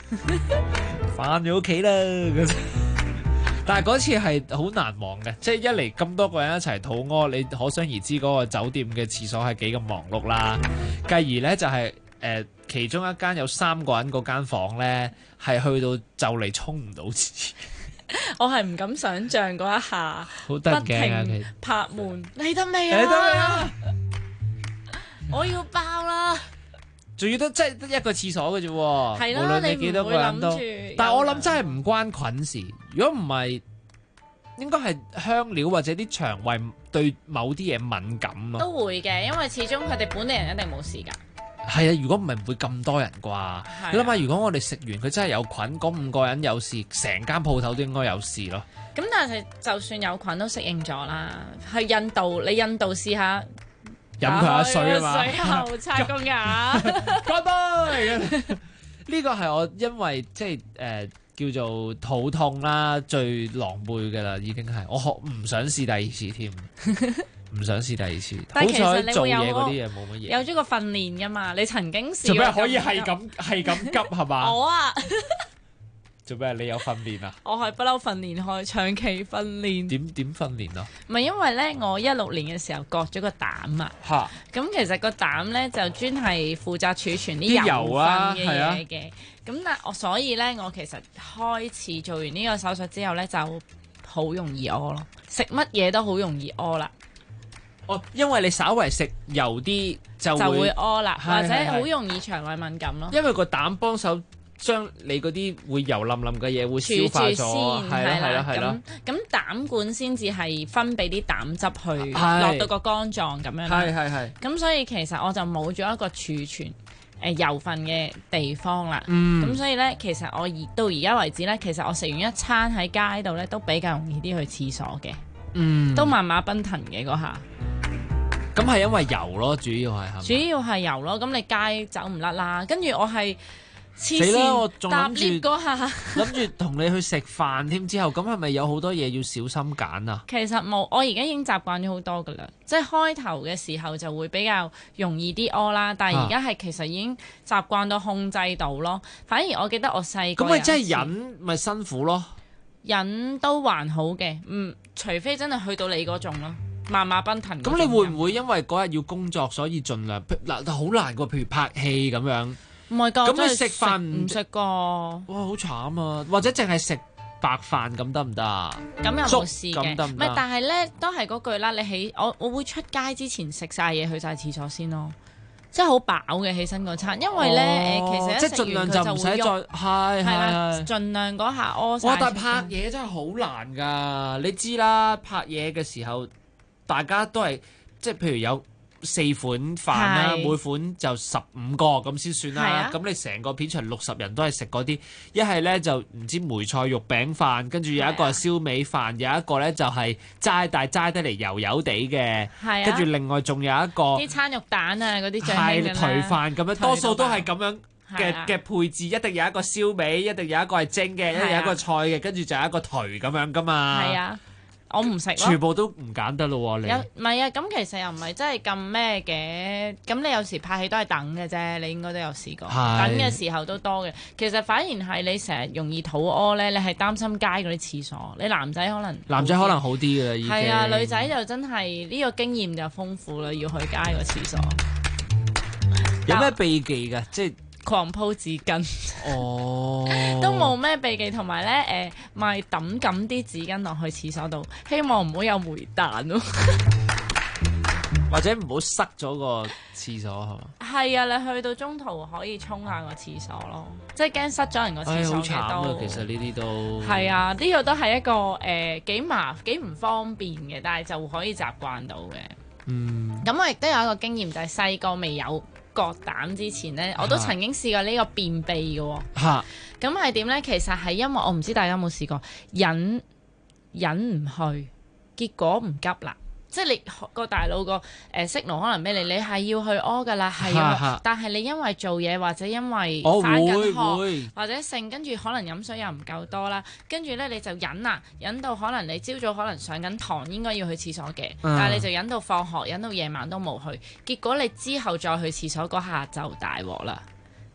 翻咗屋企啦。但係嗰次係好難忘嘅，即係一嚟咁多個人一齊肚屙，你可想而知嗰個酒店嘅廁所係幾咁忙碌啦。繼而呢，就係、其中一間有3個人嗰間房呢，係去到就嚟沖唔到廁。 我係唔敢想像嗰一下， 好得驚啊！ 不停拍門，嚟得未啊？ 嚟得未啊？ 我要爆啦！ 仲要得即係得一個廁所嘅啫喎， 係啦， 無論你幾多個人都。但係我諗真係唔關菌事，如果唔係，應該係香料或者啲腸胃對某啲嘢敏感咯。 都會嘅，因為始終佢哋本地人一定冇事㗎。 係啊，如果唔係唔會咁多人啩？你諗下，如果我哋食完佢真係有菌，嗰5個人有事，成間鋪頭都應該有事咯。 咁但係就算有菌都適應咗啦。去印度，你印度試下。 飲佢下水啊嘛， 水後刷個牙， 拜拜。呢個係我因為即係叫做肚痛啦，最狼狽嘅啦，已經係我唔想試第二次添，唔想試第二次。好彩做嘢嗰啲嘢冇乜嘢， 有咗個訓練噶嘛。你曾經試做咩可以係咁急係嘛？ 我啊。 做咩？你有訓練啊？ 我係不嬲訓練開，長期訓練。 點訓練啊？ 唔係因為咧，我16年嘅時候割咗個膽啊。嚇！咁其實個膽咧就專係負責儲存啲油分嘅嘢嘅。咁但我所以咧，我其實開始做完呢個手術之後咧，就好容易屙咯。食乜嘢都好容易屙啦。 哦，因為你稍為食油啲就會屙啦，或者好容易腸胃敏感咯。 因為個膽幫手。將你嗰啲會油淋淋嘅嘢會消化咗，係啦。 咁膽管先至係分泌啲膽汁去落到個肝臟咁樣。 係。 咁所以其實我就冇咗一個儲存油分嘅地方啦。咁所以咧，其實我到而家為止咧，其實我食完一餐喺街度咧，都比較容易啲去廁所嘅。都慢馬奔騰嘅嗰下。 咁係因為油咯，主要係油咯。咁你街走唔甩啦，跟住我係。 死啦！我仲諗住同你去食飯添，之後咁係咪有好多嘢要小心揀啊？ 其實冇，我而家已經習慣咗好多噶啦。即係開頭嘅時候就會比較容易啲屙啦，但係而家係其實已經習慣到控制到咯。反而我記得我細個咁咪真係忍咪辛苦咯， 忍都還好嘅，除非真係去到你嗰種咯，慢馬奔騰。 咁你會唔會因為嗰日要工作，所以盡量嗱好難過，譬如拍戲咁樣。 唔係㗎， 咁你食飯唔食㗎？哇， 好慘啊！或者淨係食白飯咁得唔得啊？ 咁又冇試嘅， 唔係，但係咧都係嗰句啦。我會出街之前食晒嘢，去晒廁所先咯，即係好飽嘅起身嗰餐，因為咧其實即係盡量就唔使再係啦，盡量嗰下屙晒。 哇！但係拍嘢真係好難㗎，你知啦，拍嘢嘅時候大家都係即係譬如有4款飯啦，每款就15個咁先算啦。咁你成個片場60人都係食嗰啲，一係咧就唔知梅菜肉餅飯，跟住有一個係燒味飯，有一個咧就係齋得嚟油油地嘅，跟住另外仲有一個啲餐肉蛋啊嗰啲係頹飯咁樣，多數都係咁樣嘅配置，一定有一個燒味，一定有一個係蒸嘅，一定有一個菜嘅，跟住就有一個頹咁樣噶嘛。 係啊。我唔食咯， 全部都唔揀得咯喎！你唔係啊？咁其實又唔係真係咁咩嘅。咁你有時拍戲都係等嘅啫，你應該都有試過。等嘅時候都多嘅。其實反而係你成日容易肚屙咧，你係擔心街嗰啲廁所。你男仔可能好啲嘅啦，已經係啊。女仔就真係呢個經驗就豐富啦，要去街個廁所。 有咩秘技㗎？即係。 狂鋪紙巾都冇咩秘技，同埋咧咪抌緊啲紙巾落去廁所度，希望唔好有霉彈咯， 或者唔好塞咗個廁所係嘛？ 係啊，你去到中途可以沖下個廁所咯，即係驚塞咗人個廁所嘅都。 好慘啊！其實呢啲都係啊，呢個都係一個幾唔方便嘅，但係就可以習慣到嘅。咁我亦都有一個經驗，就係細個未有割膽之前呢，我都曾經試過呢個便秘嘅喎。咁係點呢？其實係因為我唔知大家有冇試過忍唔去，結果唔急啦。即係你個大腦個signal可能俾你係要去屙㗎啦，係啊。但係你因為做嘢或者因為返緊學或者性，跟住可能飲水又唔夠多啦，跟住呢你就忍啦，忍到可能你朝早可能上緊堂應該要去廁所嘅，但係你就忍到放學，忍到夜晚都冇去，結果你之後再去廁所嗰下就大鑊啦。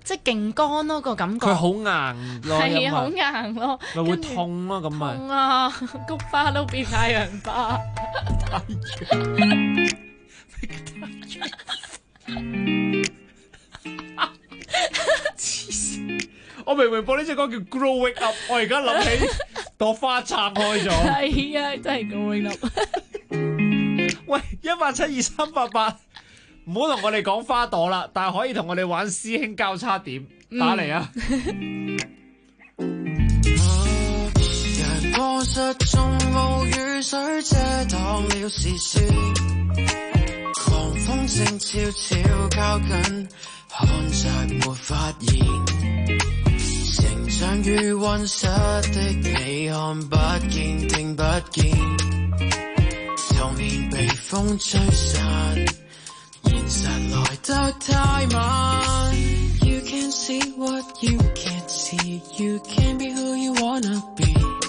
即係勁乾咯個感覺。 佢好硬咯， 係啊，好硬咯， 咪會痛咯咁咪。 痛啊！菊花都變太陽花。 我明明播呢隻歌叫 Growing Up， 我而家諗起朵花撐開咗。 係啊，真係 Growing Up。 喂，1872388，唔好同我哋講花朵啦，但係可以同我哋玩師兄交叉點，打嚟啊！ 陽光失蹤，無雨水遮擋了視線，狂風正悄悄靠近，看着沒發現。成長於溫室的你看不見聽不見，童年被風吹散，現實來得太慢。You can see what you can't see, you can be who you wanna be.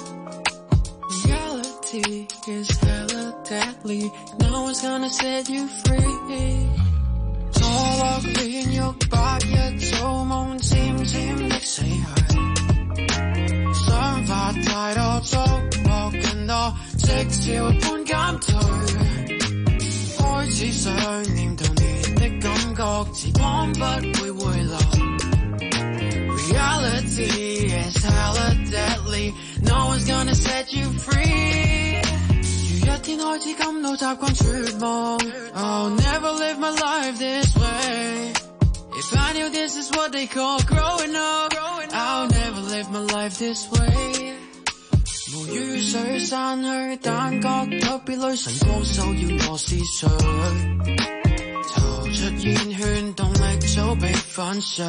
Reality is hella deadly, no one's gonna set you free. 墮落煉獄白日做夢漸漸的死去，想法太多觸摸更多，直朝半減退，開始想念童年的感覺，時光不會回流。Reality is hella deadly, no one's gonna set you free. 如一天開始感到習慣絕望 I'll never live my life this way. If I knew this is what they call growing up, I'll never live my life this way. 無雨水散去，但覺特別累，神光手要我思緒，逃出煙圈，動力早被粉碎。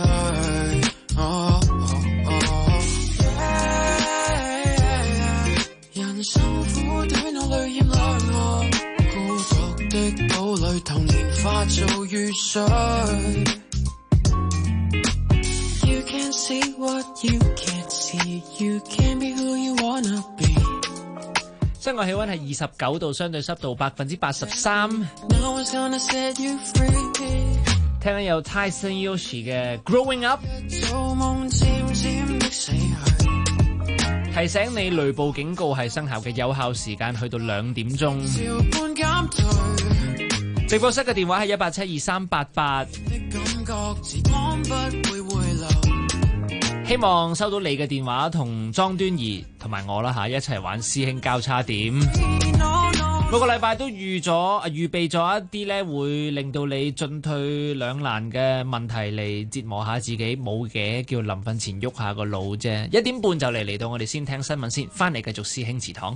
人生苦短，我淚染兩岸，孤獨的島嶼，童年化做雨水。You can see what you can't see, you can be who you wanna be. 室外氣溫係29度，相對濕度83%。 No one's gonna set you free. 聽緊有 Tyson Yoshi 嘅 Growing Up， 做夢漸漸的死去。 提醒你雷暴警告係生效嘅有效時間去到2點鐘。直播室嘅電話係1872388。希望收到你嘅電話同莊端儀同埋我啦嚇，一齊玩師兄交叉點。每個禮拜都預備咗一啲咧，會令到你進退兩難嘅問題嚟折磨下自己，冇嘅叫臨瞓前喐下個腦啫。1點半就嚟到，我哋先聽新聞先，翻嚟繼續師兄祠堂。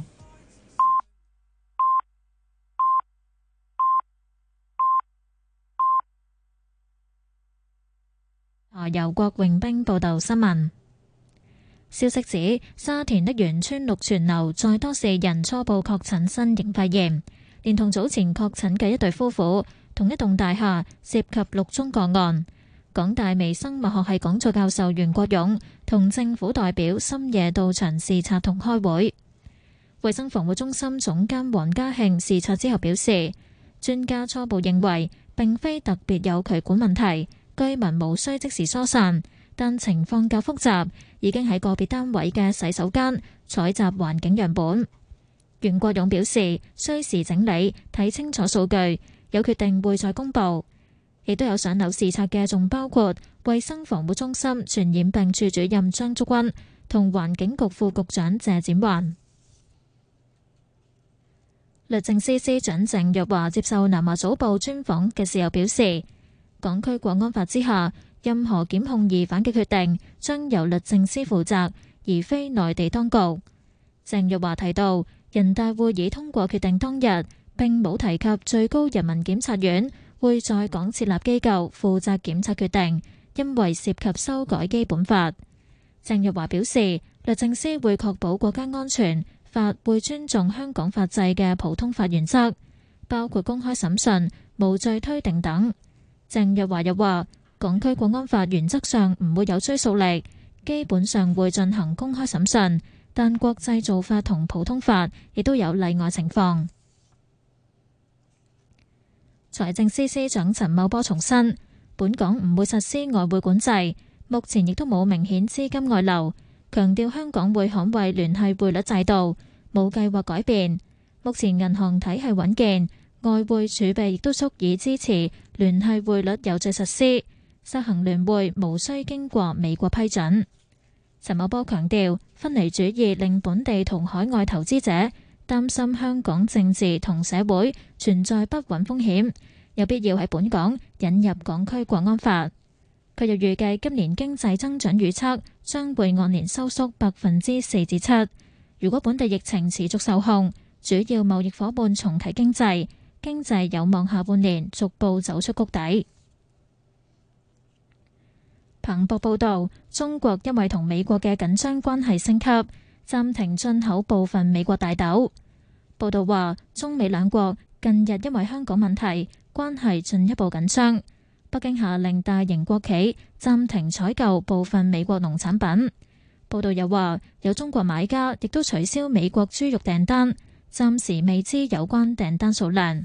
由郭榮兵報道新聞。消息指，沙田瀝源村祿泉樓再多4人初步確診新型肺炎，連同早前確診嘅一對夫婦，同一棟大廈涉及6宗個案。港大微生物學系講座教授袁國勇同政府代表深夜到場視察同開會。衛生防護中心總監黃家慶視察之後表示，專家初步認為並非特別有渠管問題，居民無需即時疏散，但情況較複雜，已經喺個別單位嘅洗手間採集環境樣本。袁國勇表示，需時整理，睇清楚數據，有決定會再公佈。亦都有上樓視察嘅，仲包括衛生防護中心傳染病處主任張竹君同環境局副局長謝展寰。律政司司長鄭若驊接受南華早報專訪嘅時候表示，港區國安法之下，任何檢控疑犯嘅決定將由律政司負責，而非內地當局。鄭若驊提到，人大會議通過決定當日並冇提及最高人民檢察院會在港設立機構負責檢察決定，因為涉及修改基本法。鄭若驊表示，律政司會確保國家安全法會尊重香港法制嘅普通法原則，包括公開審訊、無罪推定等。鄭若驊又話，港區國安法原則上唔會有追溯力，基本上會進行公開審訊，但國際做法同普通法亦都有例外情況。財政司司長陳茂波重申，本港唔會實施外匯管制， 目前亦都冇明顯資金外流，強調香港會捍衛聯繫匯率制度，冇計劃改變。目前銀行體系穩健，外匯儲備亦都足以支持聯繫匯率有序實施，實行聯匯無需經過美國批准。陳茂波強調，分離主義令本地同海外投資者擔心香港政治同社會存在不穩風險，有必要喺本港引入港區國安法。佢又預計今年經濟增長預測將會按年收縮4%至7%。如果本地疫情持續受控，主要貿易夥伴重啟經濟，經濟有望下半年逐步走出谷底。彭博報導，中國因為同美國嘅緊張關係升級，暫停進口部分美國大豆。報導話，中美兩國近日因為香港問題，關係進一步緊張。北京下令大型國企暫停採購部分美國農產品。報導又話，有中國買家亦都取消美國豬肉訂單，暫時未知有關訂單數量。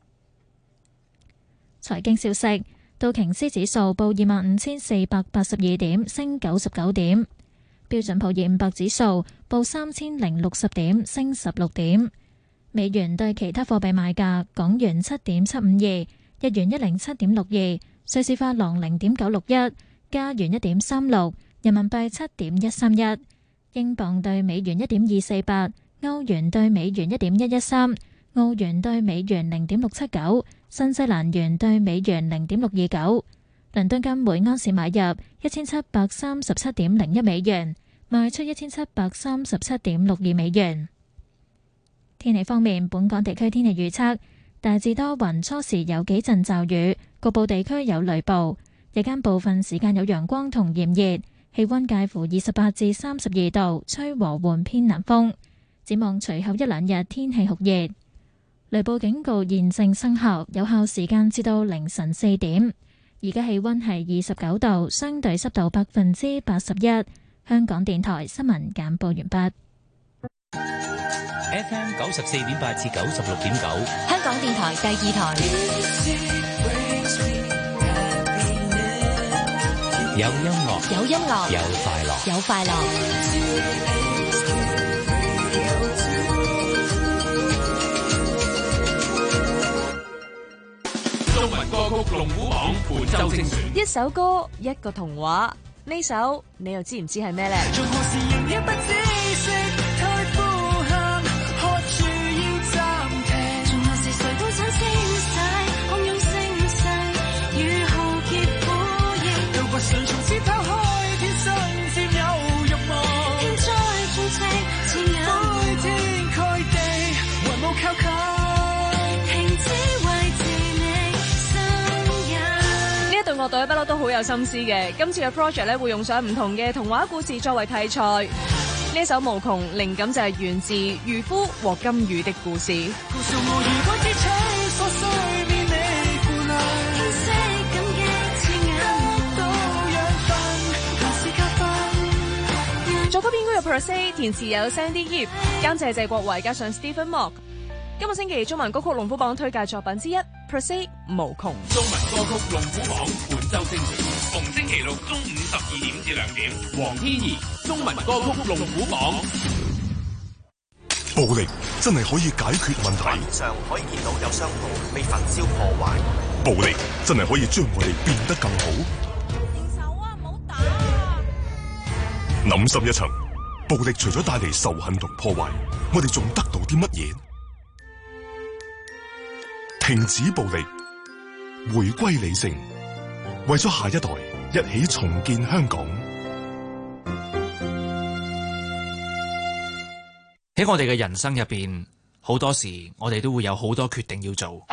財經消息。道瓊斯指數報25,482點，升99點。標準普爾500指數報3060點，升16點。美元對其他貨幣賣價：港元7.752，日元107.62，瑞士法郎0.961，加元1.36，人民幣7.131，英鎊對美元1.248，歐元對美元1.113。澳元對美元0.679，新西蘭元對美元0.629，倫敦金每安士買入1737.01美元，賣出1737.62美元。天氣方面，本港地區天氣預測大致多雲，初時有幾陣驟雨，局部地區有雷暴，日間部分時間有陽光同炎熱，氣溫介乎28至32度，吹和緩偏南風。展望隨後一兩日天氣酷熱。雷暴警告現正生效，有效時間至到凌晨4點。而家氣溫係29度，相對濕度81%。香港電台新聞簡報完畢。 FM 94.8至96.9， 香港電台第二台。 有音樂， 有音樂， 有快樂， 有快樂。 中文歌曲龍虎榜本周精選， 一首歌一個童話，呢首你又知唔知係咩呢？樂隊不嬲都好有心思嘅，今次嘅 project 咧會用上唔同嘅童話故事作為題材。呢首無窮靈感就係源自漁夫和金魚的故事。作曲編曲有 Perse， 填詞有 Sandy Yip， 監製謝國維加上 Stephen Mock。今個星期中文歌曲龍虎榜推介作品之一 Perse 無窮。 中文歌曲龍虎榜本周精選，逢星期六中午12點至2點。黃天怡中文歌曲龍虎榜。 暴力真係可以解決問題。 畫面上可以見到有商鋪被焚燒破壞。 暴力真係可以將我哋變得更好。 停手啊！唔好打啊！ 諗深一層，暴力除咗帶嚟仇恨同破壞，我哋仲得到啲乜嘢？停止暴力，回歸理性，為咗下一代，一起重建香港。 喺我哋嘅人生入邊，好多時我哋都會有好多決定要做，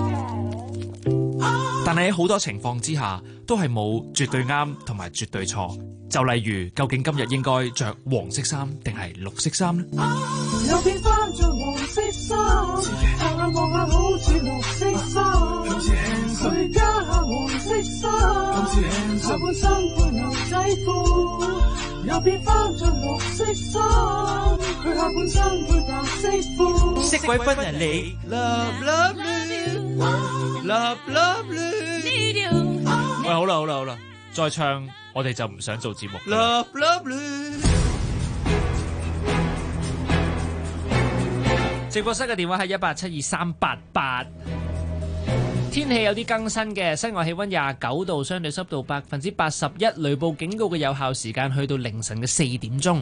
但係喺好多情況之下，都係冇絕對啱同埋絕對錯。就例如，究竟今日應該着黃色衫定係綠色衫呢？ 有變翻着黃色衫，行下望下好似綠色衫，佢加下黃色衫，下半身配牛仔褲。又變翻着綠色衫，佢下半身配白色褲。 色鬼分人你 ，love love you，love love you。 喂，好啦。 再唱，我哋就唔想做節目。 Love love。 直播室嘅電話係1872388。天氣有啲更新嘅，室外氣溫29度，相對濕度81%，雷暴警告嘅有效時間去到凌晨嘅4點鐘。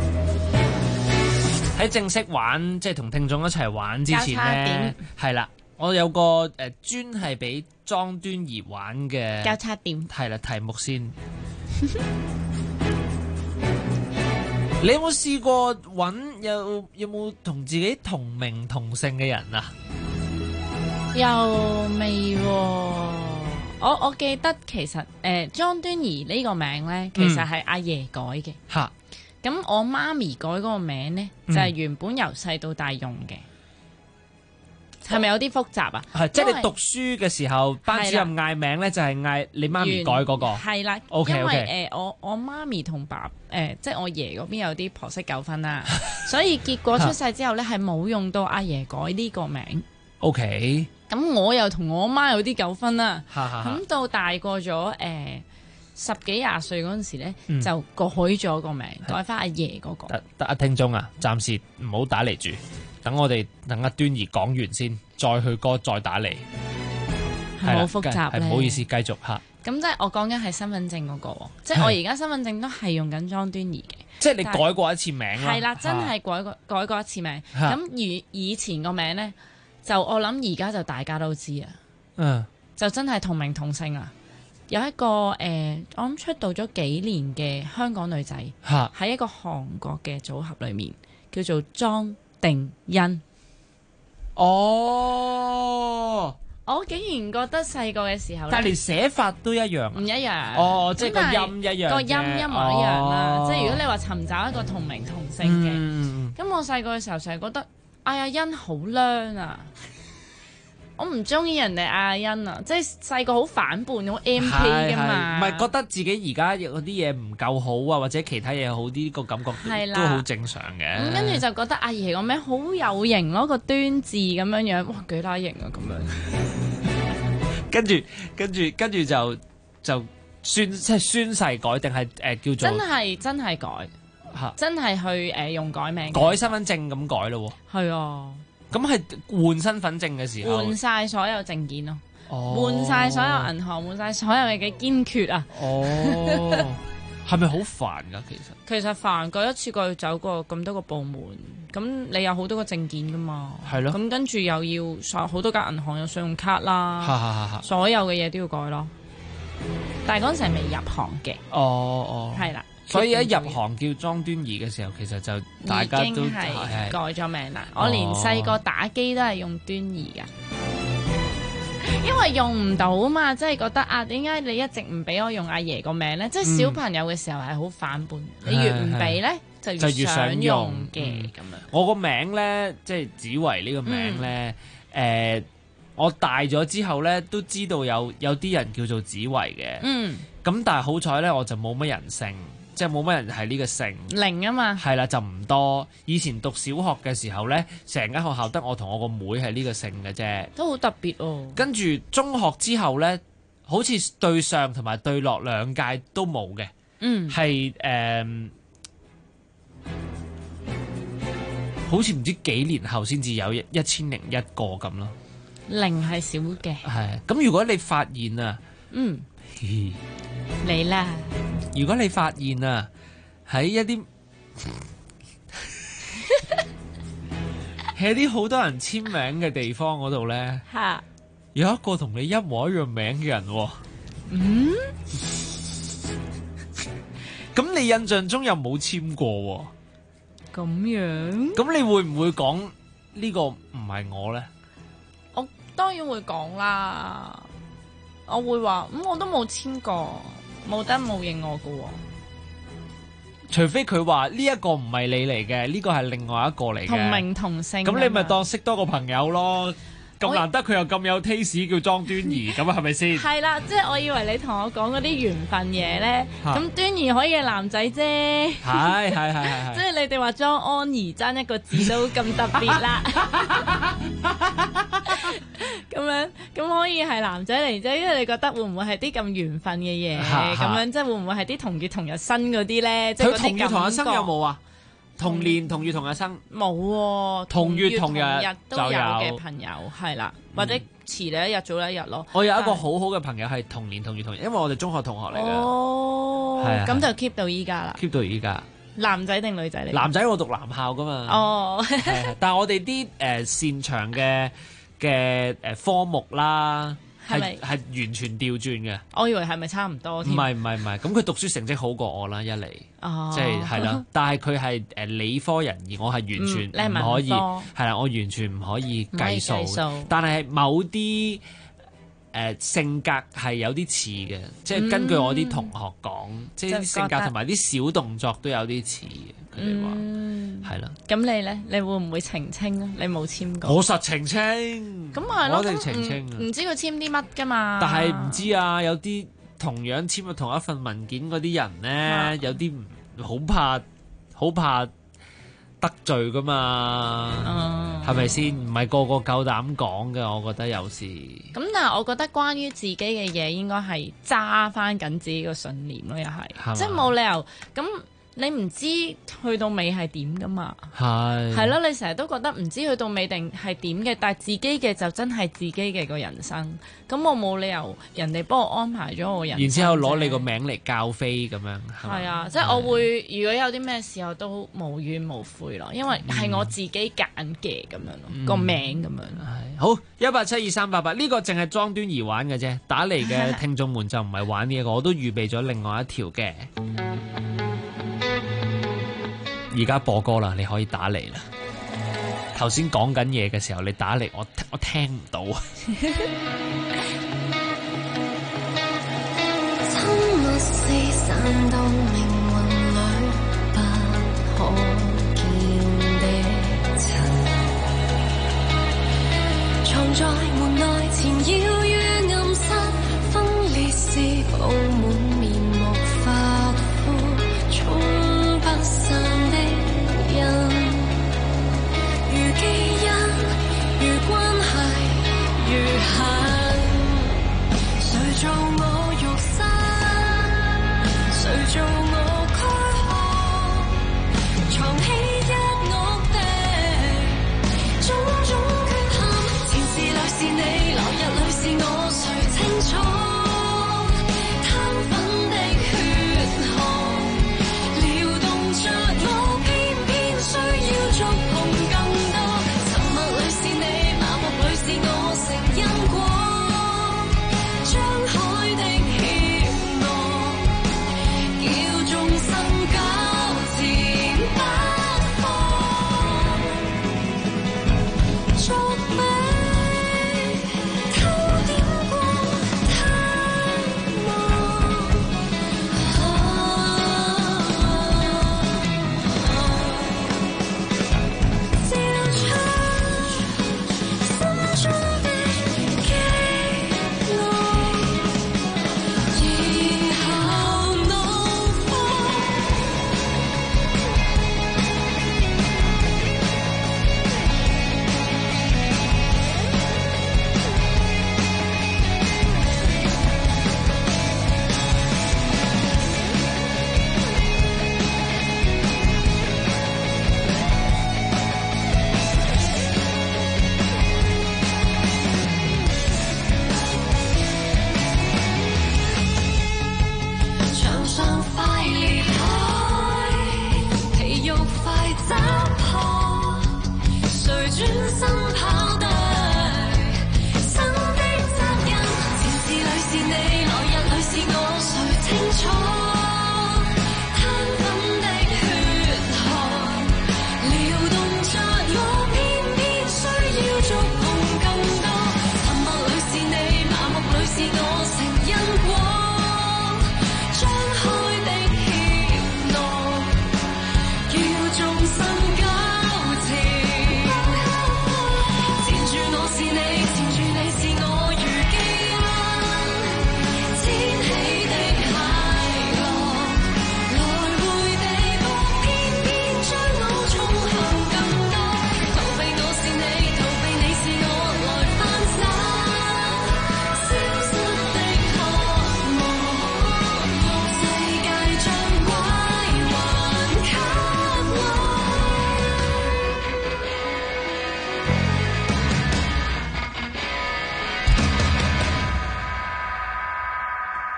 喺正式玩，即係同聽眾一齊玩之前呢，係啦，我有個專係俾莊端儀玩嘅交叉點， 係啦，題目先。你有冇試過揾有冇同自己同名同姓嘅人啊？ 又未喎，我記得其實莊端儀呢個名咧，其實係阿爺改嘅。 嚇、 咁我媽咪改嗰個名咧，就係原本由細到大用嘅。係咪有啲複雜啊？ 係，即係你讀書嘅時候，班主任嗌名咧，就係嗌你媽咪改嗰個。 係啦 ，OK， 因為我媽咪同即係我爺嗰邊有啲婆媳糾紛啦，所以結果出世之後咧，係冇用到阿爺改呢個名。 OK。 咁我又同我媽有啲糾紛啦。咁到大個咗10幾20歲嗰陣時咧，就改咗個名，改翻阿爺嗰個。 得阿聽眾啊，暫時唔好打嚟住。等阿端儀講完先，再去歌再打嚟， 好複雜咧。 唔好意思，繼續嚇。 咁即係我講緊係身份證嗰個，即係我而家身份證都係用緊莊端儀嘅。 即係你改過一次名啦。 係啦，真係改過一次名。咁以前個名咧，就我諗而家就大家都知啊。就真係同名同姓啊！有一個我諗出道咗幾年嘅香港女仔，喺一個韓國嘅組合裏面，叫做莊定欣。 哦， 我竟然覺得細個嘅時候， 但係連寫法都一樣， 唔一樣。 哦，即係個音一樣， 個音一模一樣啦。即係如果你話尋找一個同名同姓嘅，咁我細個嘅時候成日覺得嗌阿欣好娘啊！我唔中意人哋嗌阿欣啊，即係細個好反叛，好 M K 噶嘛。 唔係覺得自己而家有啲嘢唔夠好啊，或者其他嘢好啲，個感覺都好正常嘅。 咁跟住就覺得阿爺個名好有型咯，個端字咁樣樣，哇幾拉型啊咁樣。跟住就宣誓改定係叫做真係改嚇，真係去用改名改身份證咁改咯喎。係啊。咁係換身份證嘅時候， 換晒所有證件咯，換晒所有銀行，換晒所有嘅堅決啊！ 哦，係咪好煩㗎？ 其實煩，過一次過要走過咁多個部門，咁你有好多個證件㗎嘛？係咯。咁跟住又要好多間銀行有信用卡啦，所有嘅嘢都要改咯。但係嗰陣時係未入行嘅。哦，係啦。 所以一入行叫莊端儀嘅時候，其實就大家都已經係改咗名啦。我連細個打機都係用端儀噶，因為用唔到啊嘛，即係覺得啊，點解你一直唔俾我用阿爺個名咧？即係小朋友嘅時候係好反叛，你越唔俾咧，就越想用嘅咁樣。 我個名咧，即係子維呢個名咧，我大咗之後咧，都知道有啲人叫做子維嘅。咁但係好彩咧，我就冇乜人姓。即係冇乜人係呢個姓零啊嘛， 係啦就唔多。以前讀小學嘅時候呢，成間學校得我同我個妹係呢個姓嘅啫， 都好特別哦。 跟住中學之後呢，好似對上同埋對落兩屆都冇嘅，係好似唔知幾年後先至有1001個咁咯。 零係少嘅， 係咁。如果你發現啊， 嚟啦！ 如果你發現啊，喺一啲喺啲好多人簽名嘅地方嗰度咧，有一個同你一模一樣名嘅人喎。咁你印象中又冇簽過喎？ 咁樣？ 咁你會唔會講呢個唔係我咧？ 我當然會講啦。我會話我都冇簽過，冇得冇認我噶喎。 除非佢話呢一個唔係你嚟嘅，呢個係另外一個嚟嘅。 同名同姓。 咁你咪當識多個朋友咯。咁難得佢又咁有 taste 叫莊端儀，咁係咪先？係啦，即係我以為你同我講嗰啲緣分嘢咧，咁端儀可以係男仔啫。係。即係你哋話莊安儀爭一個字都咁特別啦。咁可以意係男仔嚟啫？因為你覺得會唔會係啲咁緣分嘅嘢咁樣，即係會唔會係啲同月同日生嗰啲咧？即係佢同月同日生有冇啊？同年同月同日生冇喎， 同月同日都有嘅朋友係啦，或者遲你一日早你一日咯。 我有一個好好嘅朋友係同年同月同日，因為我哋中學同學嚟嘅。 哦，咁就 keep 到依家啦。 keep 到依家。 男仔定女仔嚟？ 男仔我讀男校噶嘛。 哦， 但係我哋啲擅長嘅科目啦。係完全調轉嘅， 我以為係咪差唔多添？ 唔係，咁佢讀書成績好過我啦，一嚟，即係啦。但係佢係理科人，而我係完全唔可以，係啦，我完全唔可以計數。但係某啲性格係有啲似嘅，即係根據我啲同學講，即係啲性格同埋啲小動作都有啲似嘅。佢哋話係啦。咁你咧？你會唔會澄清啊？你冇簽過？ 我實澄清。 咁係咯， 我一定澄清。 唔知佢簽啲乜㗎嘛？ 但係唔知啊，有啲同樣簽咗同一份文件嗰啲人咧，有啲好怕得罪㗎嘛，係咪先？唔係個個夠膽講嘅，我覺得有時。 咁但係我覺得關於自己嘅嘢，應該係揸翻緊自己個信念咯，又係，即係冇理由咁。你唔知去到尾係點噶嘛？係咯，你成日都覺得唔知去到尾定係點嘅，但係自己嘅就真係自己嘅個人生。咁我冇理由人哋幫我安排咗我人生， 然之後攞你個名嚟教飛咁樣。 係啊，即係我會如果有啲咩事我都無怨無悔咯，因為係我自己揀嘅咁樣咯，個名咁樣。 好，1872388呢個淨係莊端儀玩嘅啫，打嚟嘅聽眾們就唔係玩呢一個，我都預備咗另外一條嘅。而家播歌啦，你可以打嚟啦。頭先講緊嘢嘅時候，你打嚟，我聽唔到。 親密四散到命運裏不可見的塵，藏在門內纏繞於暗室，分裂是佈滿面目發膚，衝不散的印，如基因，如關係，如痕。誰做我肉身？誰做我軀殼？藏起一屋的種種缺陷，前世裏是你，來日裏是我，誰清楚？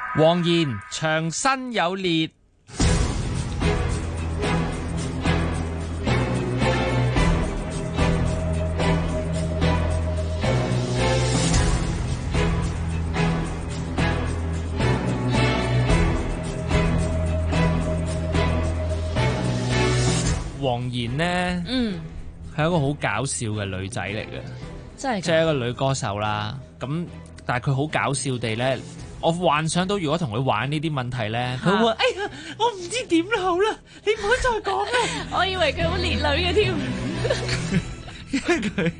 黃妍長身有裂。黃妍呢，係一個好搞笑嘅女仔嚟嘅， 真係， 即係一個女歌手啦。咁但係佢好搞笑地咧，我幻想到如果同佢玩呢啲問題咧，佢會哎呀，我唔知點好啦，你唔好再講啦。 我以為佢好烈女嘅添， 因為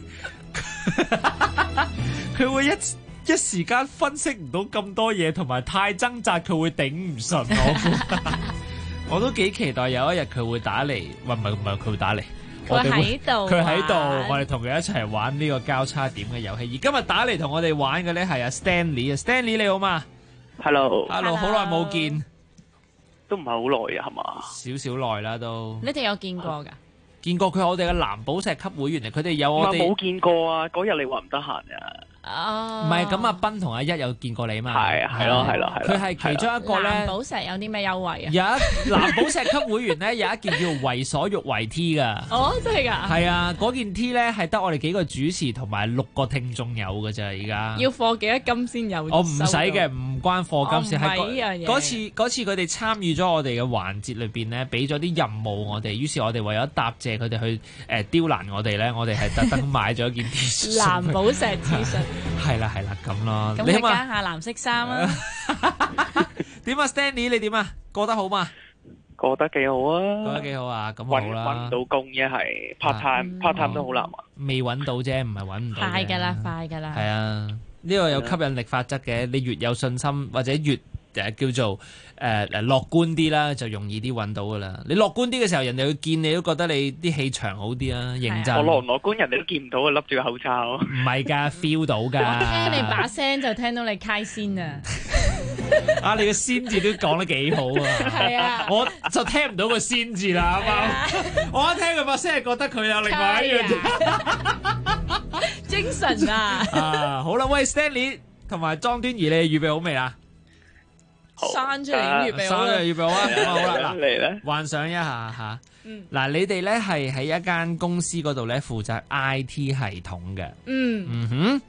佢會一時間分析唔到咁多嘢，同埋太掙扎，佢會頂唔順我。我都幾期待有一日佢會打嚟，唔係佢會打嚟， 佢喺度， 佢喺度，我哋同佢一齊玩呢個交叉點嘅遊戲。而今日打嚟同我哋玩嘅咧係阿 Stanley 啊 ，Stanley 你好嘛 ？Hello， 好耐冇見， 都唔係好耐啊，係嘛？ 少少耐啦都。 你哋有見過㗎？ 見過佢，我哋嘅藍寶石級會員嚟，佢哋有我哋冇見過啊！嗰日你話唔得閒啊？ 哦， 唔係咁，阿斌同阿一有見過你嘛？ 係咯。 佢係其中一個咧。 藍寶石有啲咩優惠啊？ 有一藍寶石級會員咧，有一件叫為所欲為 T 噶。 哦，真係㗎？係啊，嗰件 T 咧係得我哋幾個主持同埋6個聽眾有㗎咋，而家。 要課幾多金先有？ 我唔使嘅，唔關課金事。 係嗰次佢哋參與咗我哋嘅環節裏邊咧，俾咗啲任務我哋，於是我哋為咗答謝佢哋去刁難我哋咧，我哋係特登買咗一件 T 恤。 藍寶石 T 恤。 係啦，咁咯。 咁你加下藍色衫啊？ 點啊 ，Stanley 你點啊？過得好嘛？ 過得幾好啊！ 過得幾好啊！咁好啦。 搵到工嘅係 part time 都好難搵。 未搵到啫，唔係搵唔到。 快㗎啦！ 係啊，呢個有吸引力法則嘅，你越有信心或者越叫做樂觀啲啦，就容易啲搵到噶啦。你樂觀啲嘅時候，人哋會見你都覺得你啲氣場好啲啊，認真。 我樂唔樂觀，人哋都見唔到啊，笠住個口罩。 唔係㗎，feel 到㗎。 聽你把聲就聽到你開先啊！ 啊，你個先字都講得幾好啊！ 係啊， 我就聽唔到個先字啦，啱啱？我一聽佢把聲，係覺得佢有另外一樣精神啊！ 啊，好啦，喂 Stanley 同埋莊端儀，你預備好未啊？ 生出嚟已經預備好啦， 預備好啊！咁好啦， 嚟咧， 幻想一下嚇。嗱，你哋咧係喺一間公司嗰度咧負責 IT 系統嘅。哼。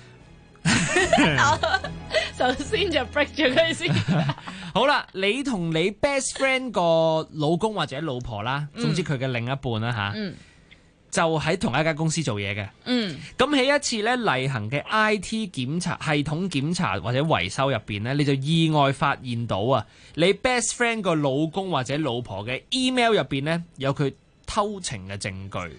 首先就 break 咗佢先。 好啦，你同你 best friend 個老公或者老婆啦，總之佢嘅另一半啦嚇。就喺同一間公司做嘢嘅，咁喺一次咧例行嘅 IT 檢查、系統檢查或者維修入邊咧，你就意外發現到啊，你 best friend 個老公或者老婆嘅 email 入邊咧有佢偷情嘅證據。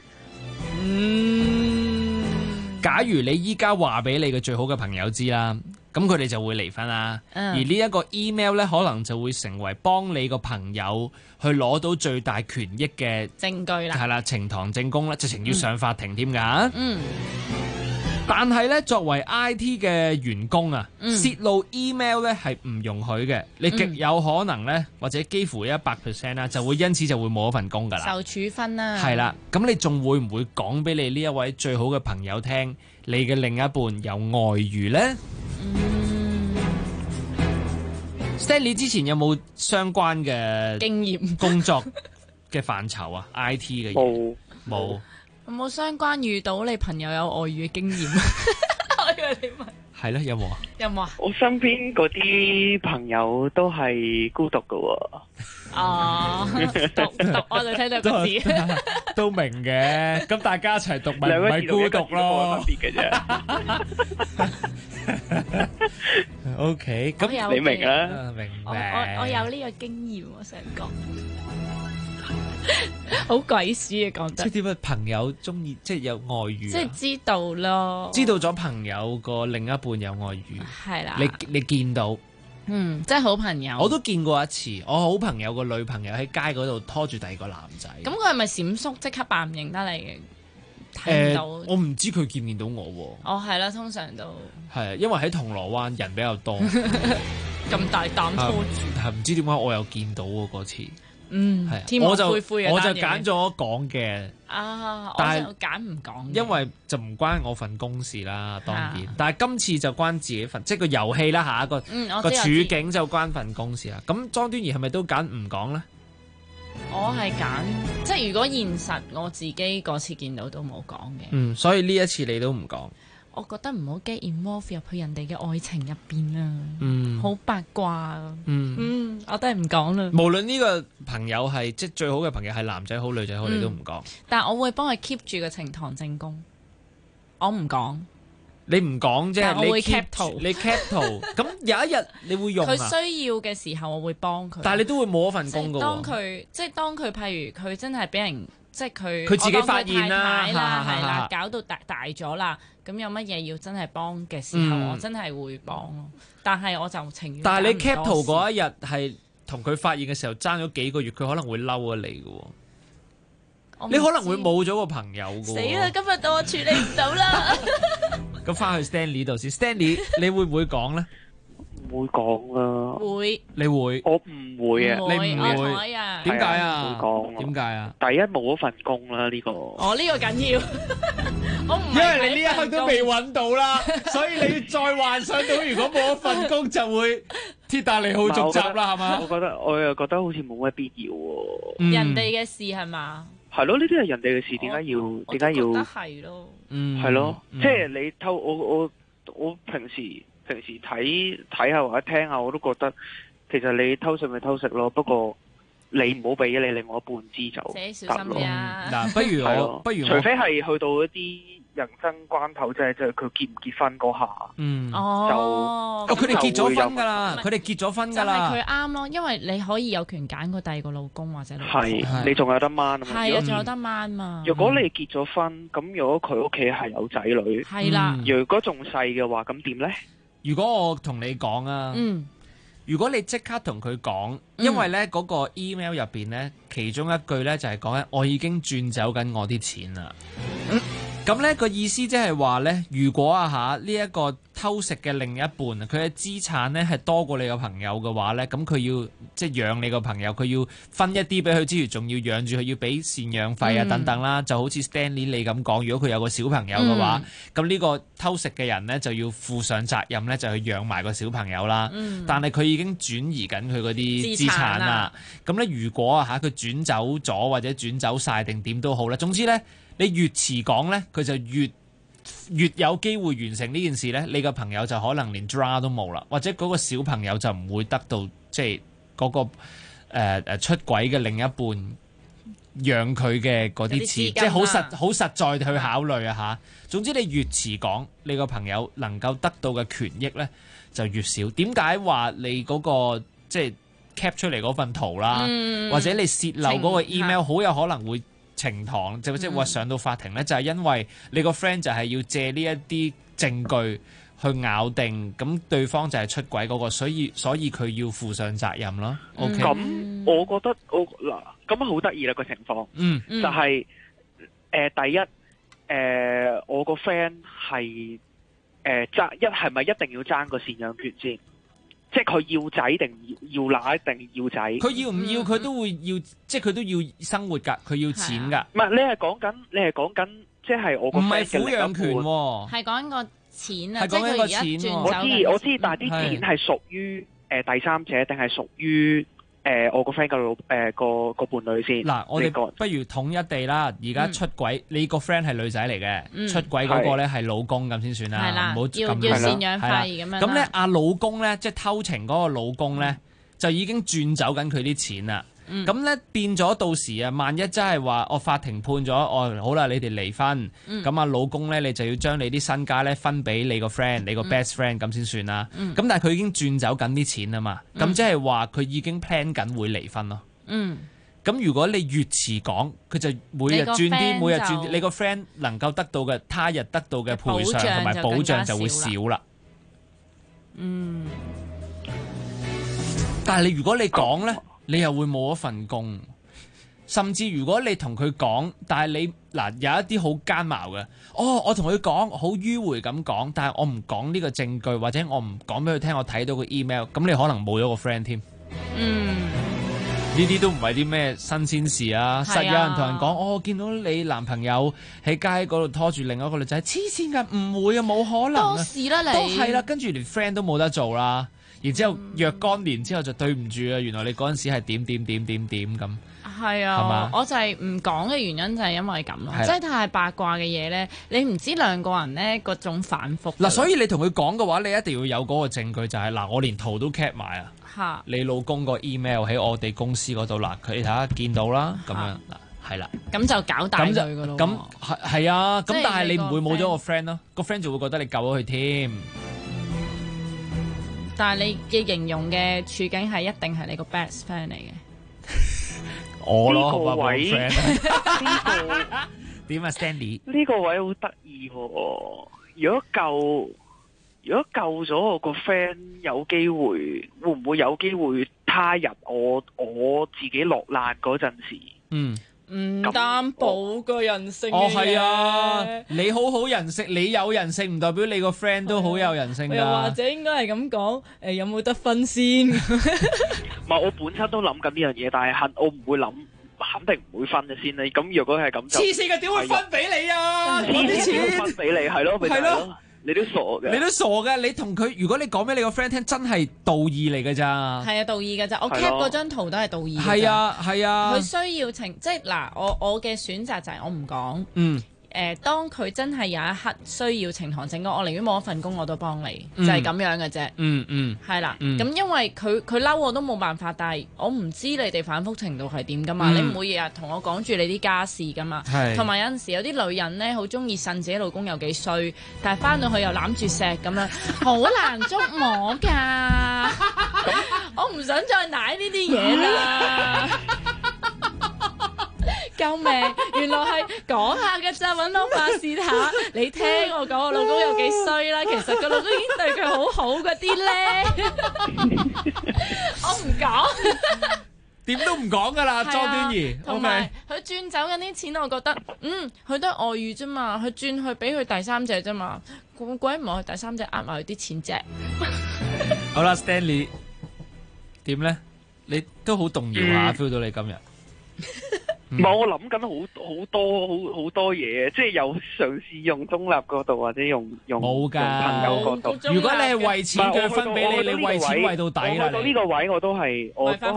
假如你依家話俾你嘅最好嘅朋友知啦，咁佢哋就會離婚啦。而呢一個 email 咧，可能就會成為幫你個朋友去攞到最大權益嘅證據啦。 係啦，呈堂證供啦，直情要上法庭添㗎。但係咧，作為 IT 嘅員工啊，泄露 email 咧係唔容許嘅。你極有可能咧，或者幾乎100% 啦，就會因此就會冇一份工㗎啦。 受處分啦。係啦，咁你仲會唔會講俾你呢一位最好嘅朋友聽，你嘅另一半有外遇咧？Stanley 之前有冇相關嘅經驗工作嘅範疇啊？IT 嘅嘢冇。 有冇相關遇到你朋友有外遇嘅經驗？我以為你問係咧，有冇啊？ 有冇啊？ 我身邊嗰啲朋友都係孤獨噶喎。 哦，讀我就聽到個字， 都明嘅。咁大家一齊讀咪唔係孤獨咯？ 分別嘅啫。 OK，咁你明啊？ 明我有呢個經驗，我想講。好鬼鼠啊！講得即係點解朋友中意即係有外遇？ 即係知道咯， 知道咗朋友個另一半有外遇， 係啦。 你見到， 即係好朋友。 我都見過一次，我好朋友個女朋友喺街嗰度拖住第二個男仔。 咁佢係咪閃縮即刻扮唔認得你嘅？睇唔到。 我唔知佢見唔見到我喎。 哦，係啦，通常都係，因為喺銅鑼灣人比較多， 咁大膽拖住。 係唔知點解我有見到喎嗰次。 係天網我就恢恢嘅我就單嘢揀咗講嘅。 啊， 但係我就揀唔講嘅， 因為就唔關我份工事啦，當然。 啊但係今次就關自己份，即係個遊戲啦，下一個個處我知我知境就關份公事啦。咁莊端儀係咪都揀唔講咧？ 我係揀，即係如果現實我自己嗰次見到都冇講嘅。 所以呢一次你都唔講。 我覺得唔好 get involve 入去人哋嘅愛情入邊啊，好八卦啊。我都係唔講啦。 無論呢個朋友係即係最好嘅朋友係男仔好女仔好，你都唔講。 但係我會幫佢 keep 住個呈堂證供，我唔講。 你唔講啫， 我會 cap 圖， 你 cap 圖，咁有一日你會用啊。 佢需要嘅時候，我會幫佢。 但係你都會冇一份工噶喎。 當佢譬如佢真係俾人，即係佢自己發現啦， 係啦，搞到大咗啦，咁有乜嘢要真係幫嘅時候，我真係會幫咯。但係我就情願。 但係你 cap 圖嗰一日係同佢發現嘅時候爭咗幾個月，佢可能會嬲咗你噶喎。你可能會冇咗個朋友噶喎。 死啦！今日到我處理唔到啦。 咁翻去 Stanley 度先 ，Stanley 你會唔會講咧？ 唔會講啦。 會。 你會？ 我唔會啊。 你唔會？點解啊？ 唔會講。 點解啊？ 第一冇咗份工啦，呢個。 哦，呢個緊要。我唔因為你呢一刻都未揾到啦，所以你再幻想到如果冇咗份工就會鐵達尼號續集啦，係嘛？ 我又覺得好似冇乜必要喎。 人哋嘅事係嘛？ 係咯，呢啲係人哋嘅事，點解要？ 我覺得係咯。 係咯，即係你偷我平時睇下或者聽下，我都覺得其實你偷食咪偷食咯，不過你唔好俾你另外一半知就得咯。 嗱，不如我除非係去到一啲人生關頭，即係佢結唔結婚嗰下， 佢哋結咗婚㗎啦，佢哋結咗婚㗎啦， 就係佢啱咯，因為你可以有權揀個第二個老公或者老婆， 你仲有得掹啊嘛， 係啊，仲有得掹嘛。 如果你結咗婚，咁如果佢屋企係有仔女， 係啦， 如果仲細嘅話，咁點咧？ 如果我同你講啊，如果你即刻同佢講，因為咧嗰個 email 入邊咧，其中一句咧就係講緊我已經轉走緊我啲錢啦。咁咧個意思即係話咧，如果呢一個偷食嘅另一半，佢嘅資產咧係多過你個朋友嘅話咧，咁佢要即係養你個朋友，佢要分一啲俾佢之餘，仲要養住佢，要俾贍養費啊等等啦。就好似 Stanley 你咁講，如果佢有個小朋友嘅話，咁呢個偷食嘅人咧就要負上責任咧，就去養埋個小朋友啦。但係佢已經轉移緊佢嗰啲資產啦。咁咧如果佢轉走咗或者轉走晒定點都好啦，總之咧。你越遲講咧，佢就越有機會完成呢件事咧。你個朋友就可能連 draw 都冇啦，或者嗰個小朋友就唔會得到即係嗰個出軌嘅另一半養佢嘅嗰啲錢，即係好實在去考慮啊嚇。總之你越遲講，你個朋友能夠得到嘅權益咧就越少。點解話你嗰個即係 cap 出嚟嗰份圖啦，或者你泄漏嗰個 email 好有可能會呈堂，即係話上到法庭咧，就係因為你個 friend 就係要借呢一啲證據去咬定，咁對方就係出軌嗰個，所以佢要負上責任咯。OK， 咁我覺得嗱，咁好得意啦個情況，就係第一我個 friend 係係咪一定要爭個贍養權先？即係佢要仔定要乸定要仔？佢要唔要佢都會要，即係佢都要生活㗎，佢要錢㗎。 唔係你係講緊，即係我個 friend 嘅另一半， 唔係撫養權喎， 係講個錢啊， 係講緊個錢。 我知，但係啲錢係屬於第三者定係屬於我個 friend 嘅個伴侶先？ 嗱，我哋不如統一地啦。而家出軌，你個 friend 係女仔嚟嘅，出軌嗰個咧係老公咁先算啦，唔好咁要贍養費咁樣。 咁咧，阿老公咧，即係偷情嗰個老公咧，就已經轉走緊佢啲錢啦。咁咧變咗到時啊，萬一真係話法庭判咗，好啦，你哋離婚，咁老公咧你就要將你啲身家咧分俾你個 friend，你個 best friend 咁先算啦。咁但係佢已經轉走緊啲錢啊嘛，咁即係話佢已經 plan 緊會離婚咯。咁如果你越遲講，佢就每日轉啲，你個 friend 能夠得到嘅他日得到嘅賠償同埋保障就會少啦。但係如果你講咧，你又會冇一份工，甚至如果你同佢講，但係你有一啲好奸茅嘅，我同佢講好迂迴咁講，但係我唔講呢個證據，或者我唔講俾佢聽我睇到個 email，咁你可能冇咗個 friend 添。 呢啲都唔係啲咩新鮮事啊！實有人同人講，我見到你男朋友喺街嗰度拖住另外一個女仔，黐線㗎，唔會啊，冇可能啊！ 多事啦你， 都係啦，跟住連 friend 都冇得做啦。然之後若干年之後就對唔住啊！原來你嗰陣時係點咁。 係啊，我就係唔講嘅原因就係因為咁咯，即係太八卦嘅嘢咧，你唔知兩個人咧嗰種反覆。 嗱，所以你同佢講嘅話，你一定要有嗰個證據，就係嗱，我連圖都 cap 埋啊。 嚇！ 你老公個 email 喺我哋公司嗰度嗱，佢睇下見到啦，咁樣嗱，係啦。 咁就搞大佢噶咯。 咁係啊，咁但係你唔會冇咗個 friend 咯，個 friend 就會覺得你救咗佢添。 但係你嘅形容嘅處境係一定係你個 best friend 嚟嘅。 我咯， 呢個位點啊 ，Stanley？ 呢個位好得意喎！如果救咗我個 friend，有機會會唔會有機會他日我自己落難嗰陣時？ 唔擔保個人性嘅嘢。 係啊，你好人性，你有人性唔代表你個 friend 都好有人性㗎。 又或者應該係咁講，有冇得分先？ 唔係，我本身都諗緊呢樣嘢，但係我唔會諗，肯定唔會分嘅先啦。咁若果係咁就黐線嘅，點會分俾你啊？ 黐線點會分俾你？係咯，咪係咯。你都傻嘅， 你都傻嘅。你同佢，如果你講俾你個 friend 聽，真係道義嚟㗎咋？ 係啊，道義㗎咋。我 cap 嗰張圖都係道義。 係啊，係啊。 佢需要即係嗱，我嘅選擇就係我唔講。當佢真係有一刻需要呈堂證供，我寧願冇一份工我都幫你，就係咁樣嘅啫。係啦。咁因為佢嬲我都冇辦法，但係我唔知你哋反覆程度係點噶嘛。你唔會日日同我講住你啲家事噶嘛。同埋有陣時有啲女人咧，好中意呻自己老公有幾衰，但係翻到去又攬住錫咁樣，好難捉摸㗎。我唔想再奶呢啲嘢啦。救命！原來係講下嘅咋，揾我發泄下。你聽我講我老公有幾衰啦，其實個老公已經對佢好好嗰啲咧。我唔講， 點都唔講噶啦，莊端儀。 同埋佢轉走緊啲錢，我覺得佢都係外遇啫嘛，佢轉去俾佢第三者啫嘛，鬼唔係第三者呃埋佢啲錢啫。 好啦 ，Stanley 點咧？你都好動搖啊 ，feel 到你今日。 唔係，我諗緊好多嘢，即係有嘗試用中立角度或者用冇㗎朋友角度。 如果你係為錢嘅分俾你，你為錢為到底啦。 我到呢個位我都係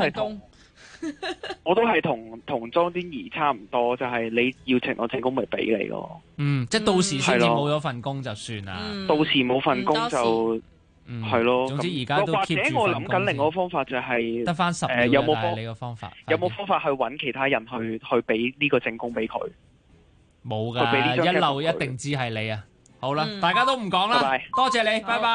同莊端儀差唔多，就係你要呈我證供咪俾你咯。 即係到時先至冇咗份工就算啦。 到時冇份工就。係咯， 總之而家都 keep 住份工。 或者我諗緊另外一個方法就係得翻10秒，但係你個方法有冇方法去揾其他人去俾呢個證供俾佢？ 冇㗎，一漏一定知係你啊！好啦，大家都唔講啦，多謝你，拜拜。